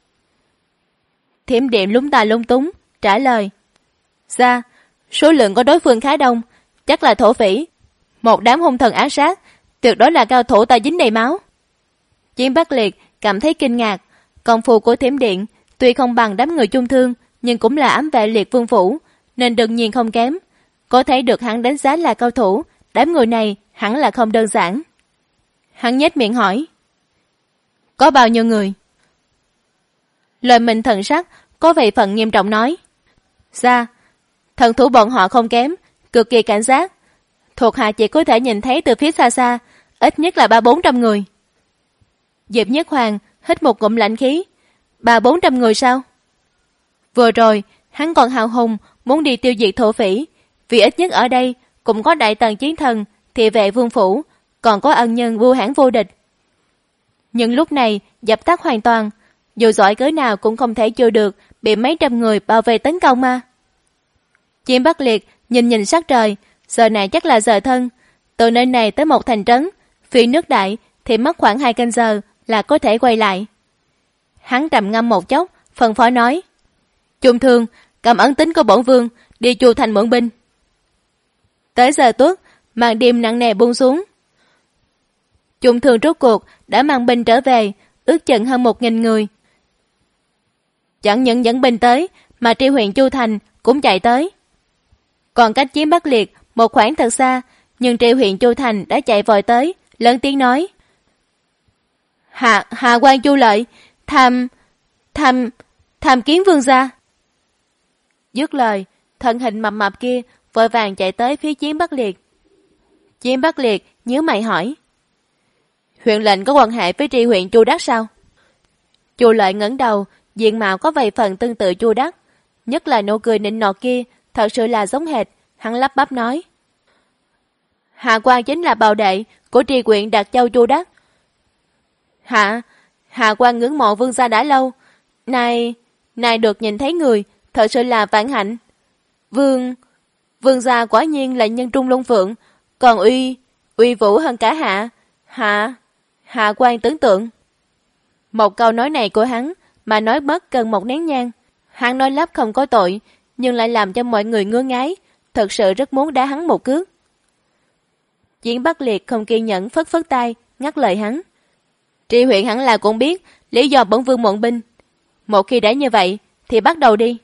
Thiểm Điện lúng ta lung túng, trả lời. Ra, số lượng của đối phương khá đông, chắc là thổ phỉ. Một đám hung thần ác sát, tuyệt đối là cao thủ ta dính đầy máu. Chim Bắc Liệt cảm thấy kinh ngạc, công phu của Thiểm Điện tuy không bằng đám người Chung Thương, nhưng cũng là ám vệ Liệt Vương phủ, nên đương nhiên không kém. Có thể được hắn đánh giá là cao thủ, đám người này hẳn là không đơn giản. Hắn nhếch miệng hỏi. Có bao nhiêu người? Lời mình thần sắc có vài phần nghiêm trọng nói. Ra, thần thủ bọn họ không kém, cực kỳ cảnh giác. Thuộc hạ chỉ có thể nhìn thấy từ phía xa xa, ít nhất là 300-400 người. Diệp Nhất Hoàng hít một ngụm lạnh khí. 300-400 người sao? Vừa rồi, hắn còn hào hùng muốn đi tiêu diệt thổ phỉ, vì ít nhất ở đây cũng có đại tần chiến thần, thị vệ vương phủ, còn có ân nhân Vu Hãn vô địch. Nhưng lúc này dập tắt hoàn toàn, dù giỏi cỡ nào cũng không thể chịu được bị mấy trăm người bao vây tấn công mà. Chim Bắc Liệt nhìn sắc trời, giờ này chắc là giờ thân. Từ nơi này tới một thành trấn, phi nước đại thì mất khoảng 2 canh giờ là có thể quay lại. Hắn trầm ngâm một chốc, phân phó nói: Trung Thương, cầm ấn tín của bổn vương, đi Chu thành mượn binh. Tới giờ tuất, màn đêm nặng nề buông xuống. Trung Thương rốt cuộc đã mang binh trở về, ước chừng hơn 1.000 người. Chẳng những dẫn binh tới, mà tri huyện Chu thành cũng chạy tới. Còn cách Chiếm Bắc Liệt một khoảng thật xa, nhưng tri huyện Chu thành đã chạy vội tới, lớn tiếng nói: Hạ quan Chu Lợi, tham kiến vương gia. Dứt lời, thân hình mập mạp kia vội vàng chạy tới phía Chiếm Bắc Liệt. Chiếm Bắc Liệt nhíu mày hỏi: Huyện lệnh có quan hệ với tri huyện Chu Đắc sao? Chu Lợi ngẩng đầu, diện mạo có vài phần tương tự Chu Đắc, nhất là nụ cười nịnh nọt kia thật sự là giống hệt. Hắn lắp bắp nói: Hạ quan chính là bào đệ của tri huyện Đạt Châu Chu Đắc. Hạ quan ngưỡng mộ vương gia đã lâu, nay được nhìn thấy người, thật sự là vạn hạnh. Vương gia quả nhiên là nhân trung long phượng, còn uy vũ hơn cả hạ quan tưởng tượng. Một câu nói này của hắn mà nói mất cần một nén nhang. Hắn nói lắp không có tội, nhưng lại làm cho mọi người ngứa ngáy, thật sự rất muốn đá hắn một cước. Chiếm Bắc Liệt không kiên nhẫn phất tay ngắt lời hắn: Tri huyện hẳn là cũng biết lý do bổn vương mượn binh. Một khi đã như vậy thì bắt đầu đi.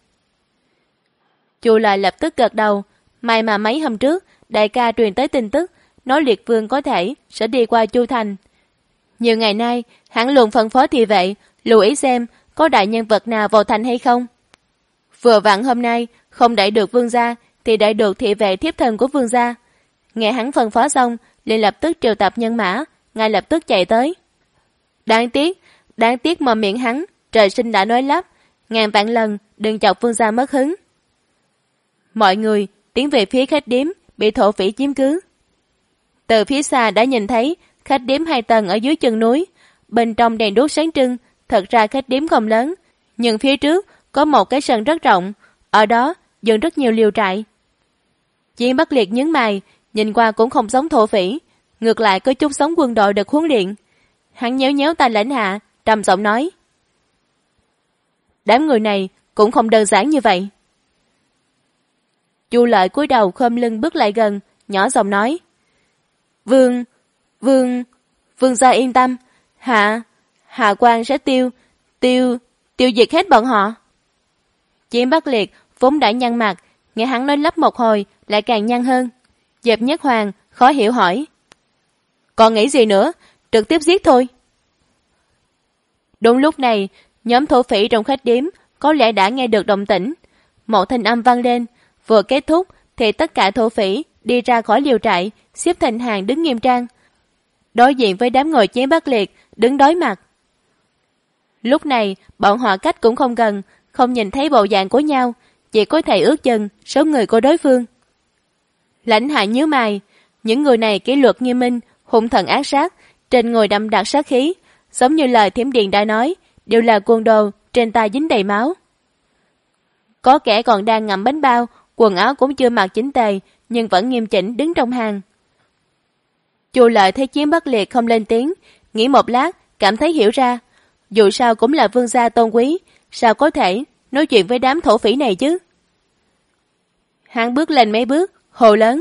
Chu Lợi lập tức gật đầu. May mà mấy hôm trước đại ca truyền tới tin tức nói Liệt vương có thể sẽ đi qua Chu thành. Nhiều ngày nay hắn luôn phân phó thị vệ lưu ý xem có đại nhân vật nào vào thành hay không. Vừa vặn hôm nay không đẩy được vương gia thì đẩy được thị vệ thiếp thân của vương gia. Nghe hắn phân phó xong, liền lập tức triệu tập nhân mã, ngay lập tức chạy tới. Đáng tiếc mà miệng hắn trời sinh đã nói lắp, ngàn vạn lần đừng chọc vương gia mất hứng. Mọi người tiến về phía khách điếm bị thổ phỉ chiếm cứ. Từ phía xa đã nhìn thấy khách điếm 2 tầng ở dưới chân núi, bên trong đèn đuốc sáng trưng. Thật ra khách điếm không lớn, nhưng phía trước có một cái sân rất rộng, ở đó dựng rất nhiều liều trại. Chiếm Bắc Liệt nhướng mày, nhìn qua cũng không giống thổ phỉ, ngược lại có chút giống quân đội được huấn luyện. Hắn nhéo tay lãnh hạ, trầm giọng nói: Đám người này cũng không đơn giản như vậy. Chu Lợi cúi đầu khom lưng bước lại gần, nhỏ giọng nói: Vương gia yên tâm, hạ quan sẽ tiêu diệt hết bọn họ. Chiếm Bắc Liệt vốn đã nhăn mặt, nghe hắn nói lắp một hồi lại càng nhăn hơn. Diệp Nhất Hoàng khó hiểu hỏi: Còn nghĩ gì nữa, trực tiếp giết thôi. Đúng lúc này, nhóm thổ phỉ trong khách điếm có lẽ đã nghe được động tĩnh. Một thanh âm vang lên, vừa kết thúc thì tất cả thổ phỉ đi ra khỏi liều trại, xếp thành hàng đứng nghiêm trang, đối diện với đám người Chiếm Bắc Liệt đứng đối mặt. Lúc này bọn họ cách cũng không gần, không nhìn thấy bộ dạng của nhau, chỉ có thể ước chừng số người của đối phương. Lãnh Hạ nhíu mày, những người này kỷ luật nghiêm minh, hung thần ác sát, trên người đậm đặc sát khí, giống như lời Thiểm Điện đã nói, đều là côn đồ, trên tay dính đầy máu. Có kẻ còn đang ngậm bánh bao, quần áo cũng chưa mặc chỉnh tề, nhưng vẫn nghiêm chỉnh đứng trong hàng. Chu Lợi thấy Chiếm Bắc Liệt không lên tiếng, nghĩ một lát, cảm thấy hiểu ra. Dù sao cũng là vương gia tôn quý, sao có thể nói chuyện với đám thổ phỉ này chứ? Hắn bước lên mấy bước, hồ lớn: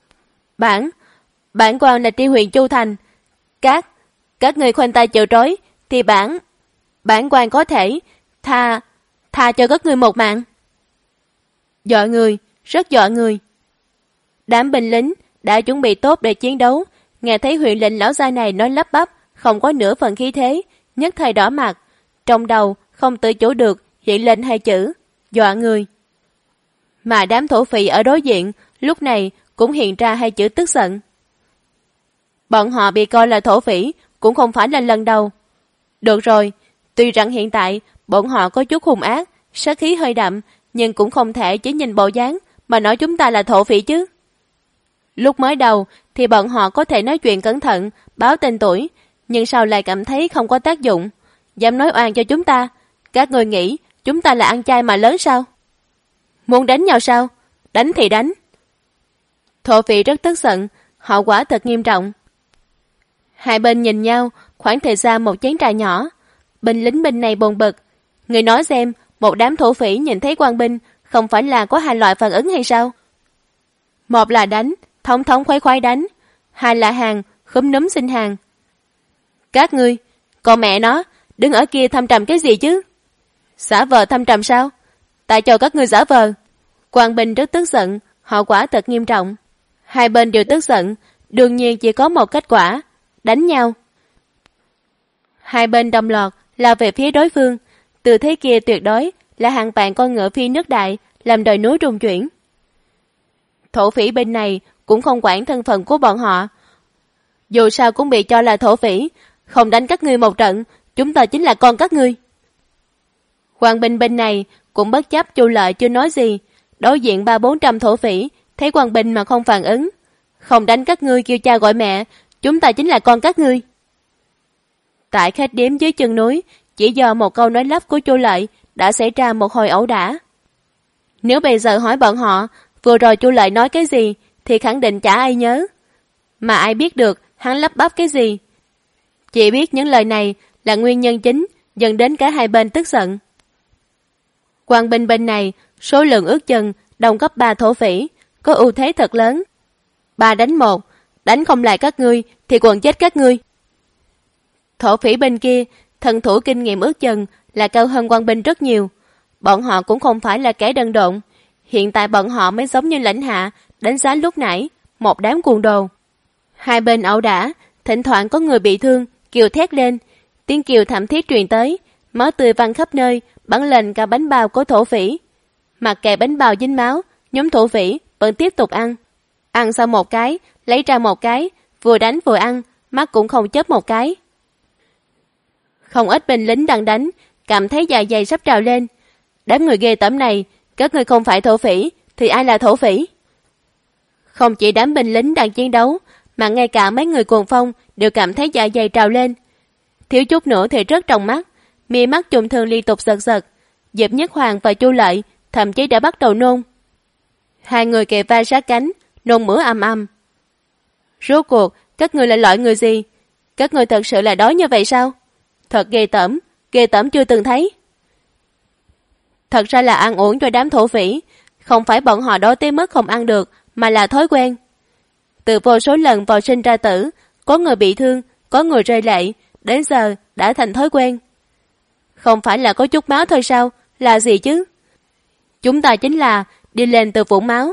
Bản quan là tri huyện Chu thành. Các người khoanh tay chịu trói, thì bản quan có thể tha cho các người một mạng. Dọa người, rất dọa người. Đám binh lính đã chuẩn bị tốt để chiến đấu, nghe thấy huyện lệnh lão gia này nói lắp bắp, không có nửa phần khí thế, nhất thời đỏ mặt, trong đầu không tự chủ được hiện lên 2 chữ: dọa người. Mà đám thổ phỉ ở đối diện lúc này cũng hiện ra 2 chữ tức giận. Bọn họ bị coi là thổ phỉ cũng không phải là lần đầu. Được rồi, tuy rằng hiện tại bọn họ có chút hung ác, sát khí hơi đậm, nhưng cũng không thể chỉ nhìn bộ dáng mà nói chúng ta là thổ phỉ chứ. Lúc mới đầu thì bọn họ có thể nói chuyện cẩn thận, báo tên tuổi, nhưng sau lại cảm thấy không có tác dụng, dám nói oan cho chúng ta. Các người nghĩ chúng ta là ăn chay mà lớn sao? Muốn đánh nhau sao? Đánh thì đánh. Thổ phỉ rất tức giận, hậu quả thật nghiêm trọng. Hai bên nhìn nhau, khoảng thời gian một chén trà nhỏ. Binh lính bên này buồn bực. Người nói xem, một đám thổ phỉ nhìn thấy quan binh không phải là có hai loại phản ứng hay sao? Một là đánh, thống thống khoái khoái đánh. Hai là hàng, khúm núm xin hàng. Các ngươi, con mẹ nó, đứng ở kia thâm trầm cái gì chứ? Giả vờ thâm trầm sao? Tại cho các ngươi giả vờ. Quan binh rất tức giận, hậu quả thật nghiêm trọng. Hai bên đều tức giận, đương nhiên chỉ có một kết quả, đánh nhau. Hai bên đồng loạt lao về phía đối phương, từ thế kia tuyệt đối là hàng vạn con ngựa phi nước đại, làm đồi núi rung chuyển. Thổ phỉ bên này cũng không quản thân phận của bọn họ. Dù sao cũng bị cho là thổ phỉ, không đánh các ngươi một trận, chúng ta chính là con các ngươi. Quan binh bên này cũng bất chấp Chu Lợi chưa nói gì, đối diện 300-400 thổ phỉ, thấy quan binh mà không phản ứng. Không đánh các ngươi kêu cha gọi mẹ, chúng ta chính là con các ngươi. Tại khách điếm dưới chân núi, chỉ do một câu nói lắp của Chu Lợi đã xảy ra một hồi ẩu đả. Nếu bây giờ hỏi bọn họ vừa rồi Chu Lợi nói cái gì thì khẳng định chả ai nhớ. Mà ai biết được hắn lắp bắp cái gì. Chỉ biết những lời này là nguyên nhân chính dẫn đến cả hai bên tức giận. Quan binh bên này số lượng ước chừng đồng cấp 3 thổ phỉ, có ưu thế thật lớn. 3 đánh 1, đánh không lại các ngươi thì quần chết các ngươi. Thổ phỉ bên kia, thần thủ kinh nghiệm ước chừng là cao hơn quan binh rất nhiều. Bọn họ cũng không phải là kẻ đần độn. Hiện tại bọn họ mới giống như lãnh hạ đánh giá lúc nãy, một đám cuồng đồ. Hai bên ẩu đả, thỉnh thoảng có người bị thương, kêu thét lên. Tiếng kêu thảm thiết truyền tới, máu tươi văng khắp nơi, bắn lên cả bánh bao của thổ phỉ. Mặc kệ bánh bao dính máu, nhóm thổ phỉ vẫn tiếp tục ăn. Ăn sau một cái, lấy ra một cái, vừa đánh vừa ăn, mắt cũng không chớp một cái. Không ít binh lính đang đánh, cảm thấy dạ dày sắp trào lên. Đám người ghê tởm này, các người không phải thổ phỉ, thì ai là thổ phỉ? Không chỉ đám binh lính đang chiến đấu, mà ngay cả mấy người cuồng phong đều cảm thấy dạ dày trào lên. Thiếu chút nữa thì rớt trong mắt, mi mắt trùng thường liên tục giật giật. Diệp Nhất Hoàng và Chu Lợi thậm chí đã bắt đầu nôn. Hai người kề vai sát cánh, nôn mửa ầm ầm. Rốt cuộc, các người là loại người gì? Các người thật sự là đói như vậy sao? Thật ghê tởm chưa từng thấy. Thật ra là ăn uống cho đám thổ phỉ, không phải bọn họ đói tới mức không ăn được, mà là thói quen. Từ vô số lần vào sinh ra tử, có người bị thương, có người rơi lệ, đến giờ đã thành thói quen. Không phải là có chút máu thôi sao, là gì chứ? Chúng ta chính là đi lên từ vũng máu.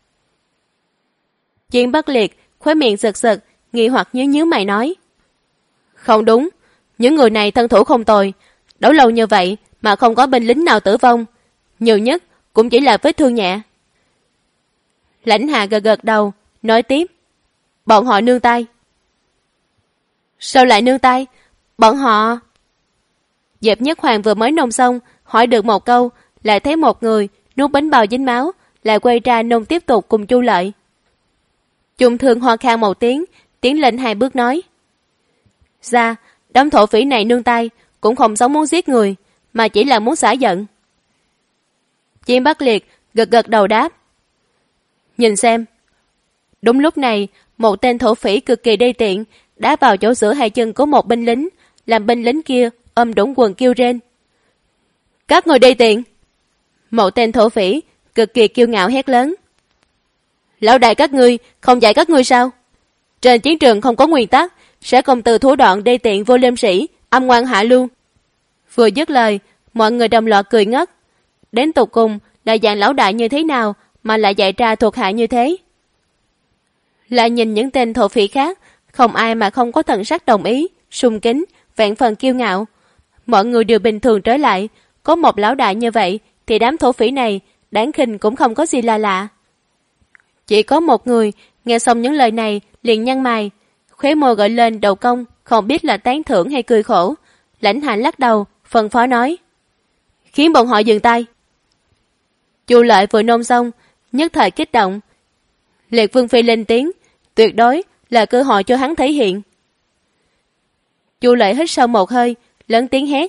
Chiến Bất Liệt, khóe miệng giật giật, nghi hoặc nhíu mày nói. Không đúng, những người này thân thủ không tồi, đấu lâu như vậy mà không có binh lính nào tử vong, nhiều nhất cũng chỉ là vết thương nhẹ. Lãnh Hạ gật gật đầu, nói tiếp. Bọn họ nương tay. Sao lại nương tay? Bọn họ... Diệp Nhất Hoàng vừa mới nôn xong, hỏi được một câu, lại thấy một người nuốt bánh bao dính máu, lại quay ra nôn tiếp tục cùng Chu Lợi. Trung Thương ho khan một tiếng, tiến lên 2 bước nói. Ra, đám thổ phỉ này nương tay, cũng không giống muốn giết người, mà chỉ là muốn xả giận. Chiến Bất Liệt gật gật đầu đáp. Nhìn xem. Đúng lúc này, một tên thổ phỉ cực kỳ đê tiện đá vào chỗ giữa hai chân của một binh lính, làm binh lính kia ôm đũng quần kêu rên. Các người đê tiện! Một tên thổ phỉ cực kỳ kiêu ngạo hét lớn. Lão đại các ngươi không dạy các ngươi sao? Trên chiến trường không có nguyên tắc, sẽ không từ thủ đoạn đê tiện vô liêm sĩ, âm ngoan hạ lưu. Vừa dứt lời, mọi người đồng loạt cười ngất. Đến tục cùng là dạng lão đại như thế nào mà lại dạy ra thuộc hạ như thế? Lại nhìn những tên thổ phỉ khác, không ai mà không có thần sắc đồng ý, sung kính, vẹn phần kiêu ngạo. Mọi người đều bình thường trở lại, có một lão đại như vậy thì đám thổ phỉ này đáng khinh cũng không có gì là lạ. Chỉ có một người nghe xong những lời này liền nhăn mày, khóe môi gợi lên đầu cong, không biết là tán thưởng hay cười khổ. Lãnh Hạ lắc đầu, phân phó nói. Khiến bọn họ dừng tay. Chu Lợi vừa nôn xong, nhất thời kích động. Liệt Vương Phi lên tiếng, tuyệt đối là cơ hội cho hắn thể hiện. Chu Lợi hít sâu một hơi, lớn tiếng hét.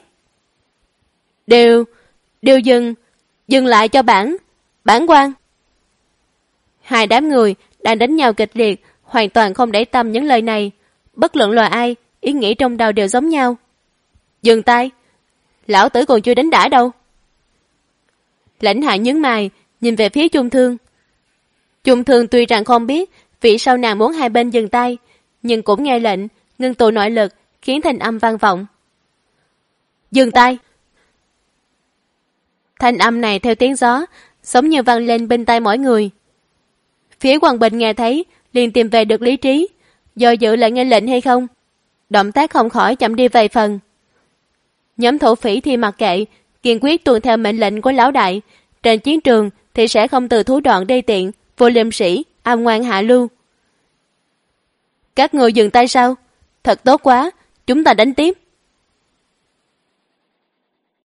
Đều dừng lại cho bản quan. Hai đám người đang đánh nhau kịch liệt, hoàn toàn không để tâm những lời này. Bất luận là ai, ý nghĩ trong đầu đều giống nhau. Dừng tay, lão tử còn chưa đánh đã đâu. Lãnh Hạ nhướng mày, nhìn về phía Chung Thương. Chung Thương tuy rằng không biết vì sao nàng muốn hai bên dừng tay, nhưng cũng nghe lệnh, ngưng tụ nội lực, khiến thanh âm vang vọng. Dừng tay. Thanh âm này theo tiếng gió, giống như vang lên bên tai mỗi người. Phía Hoàng Bình nghe thấy, liền tìm về được lý trí, do dự lại nghe lệnh hay không. Động tác không khỏi chậm đi vài phần. Nhóm thổ phỉ thì mặc kệ, kiên quyết tuân theo mệnh lệnh của lão đại. Trên chiến trường thì sẽ không từ thú đoạn đê tiện, vô liêm sĩ, am ngoan hạ lưu. Các người dừng tay sao? Thật tốt quá, chúng ta đánh tiếp.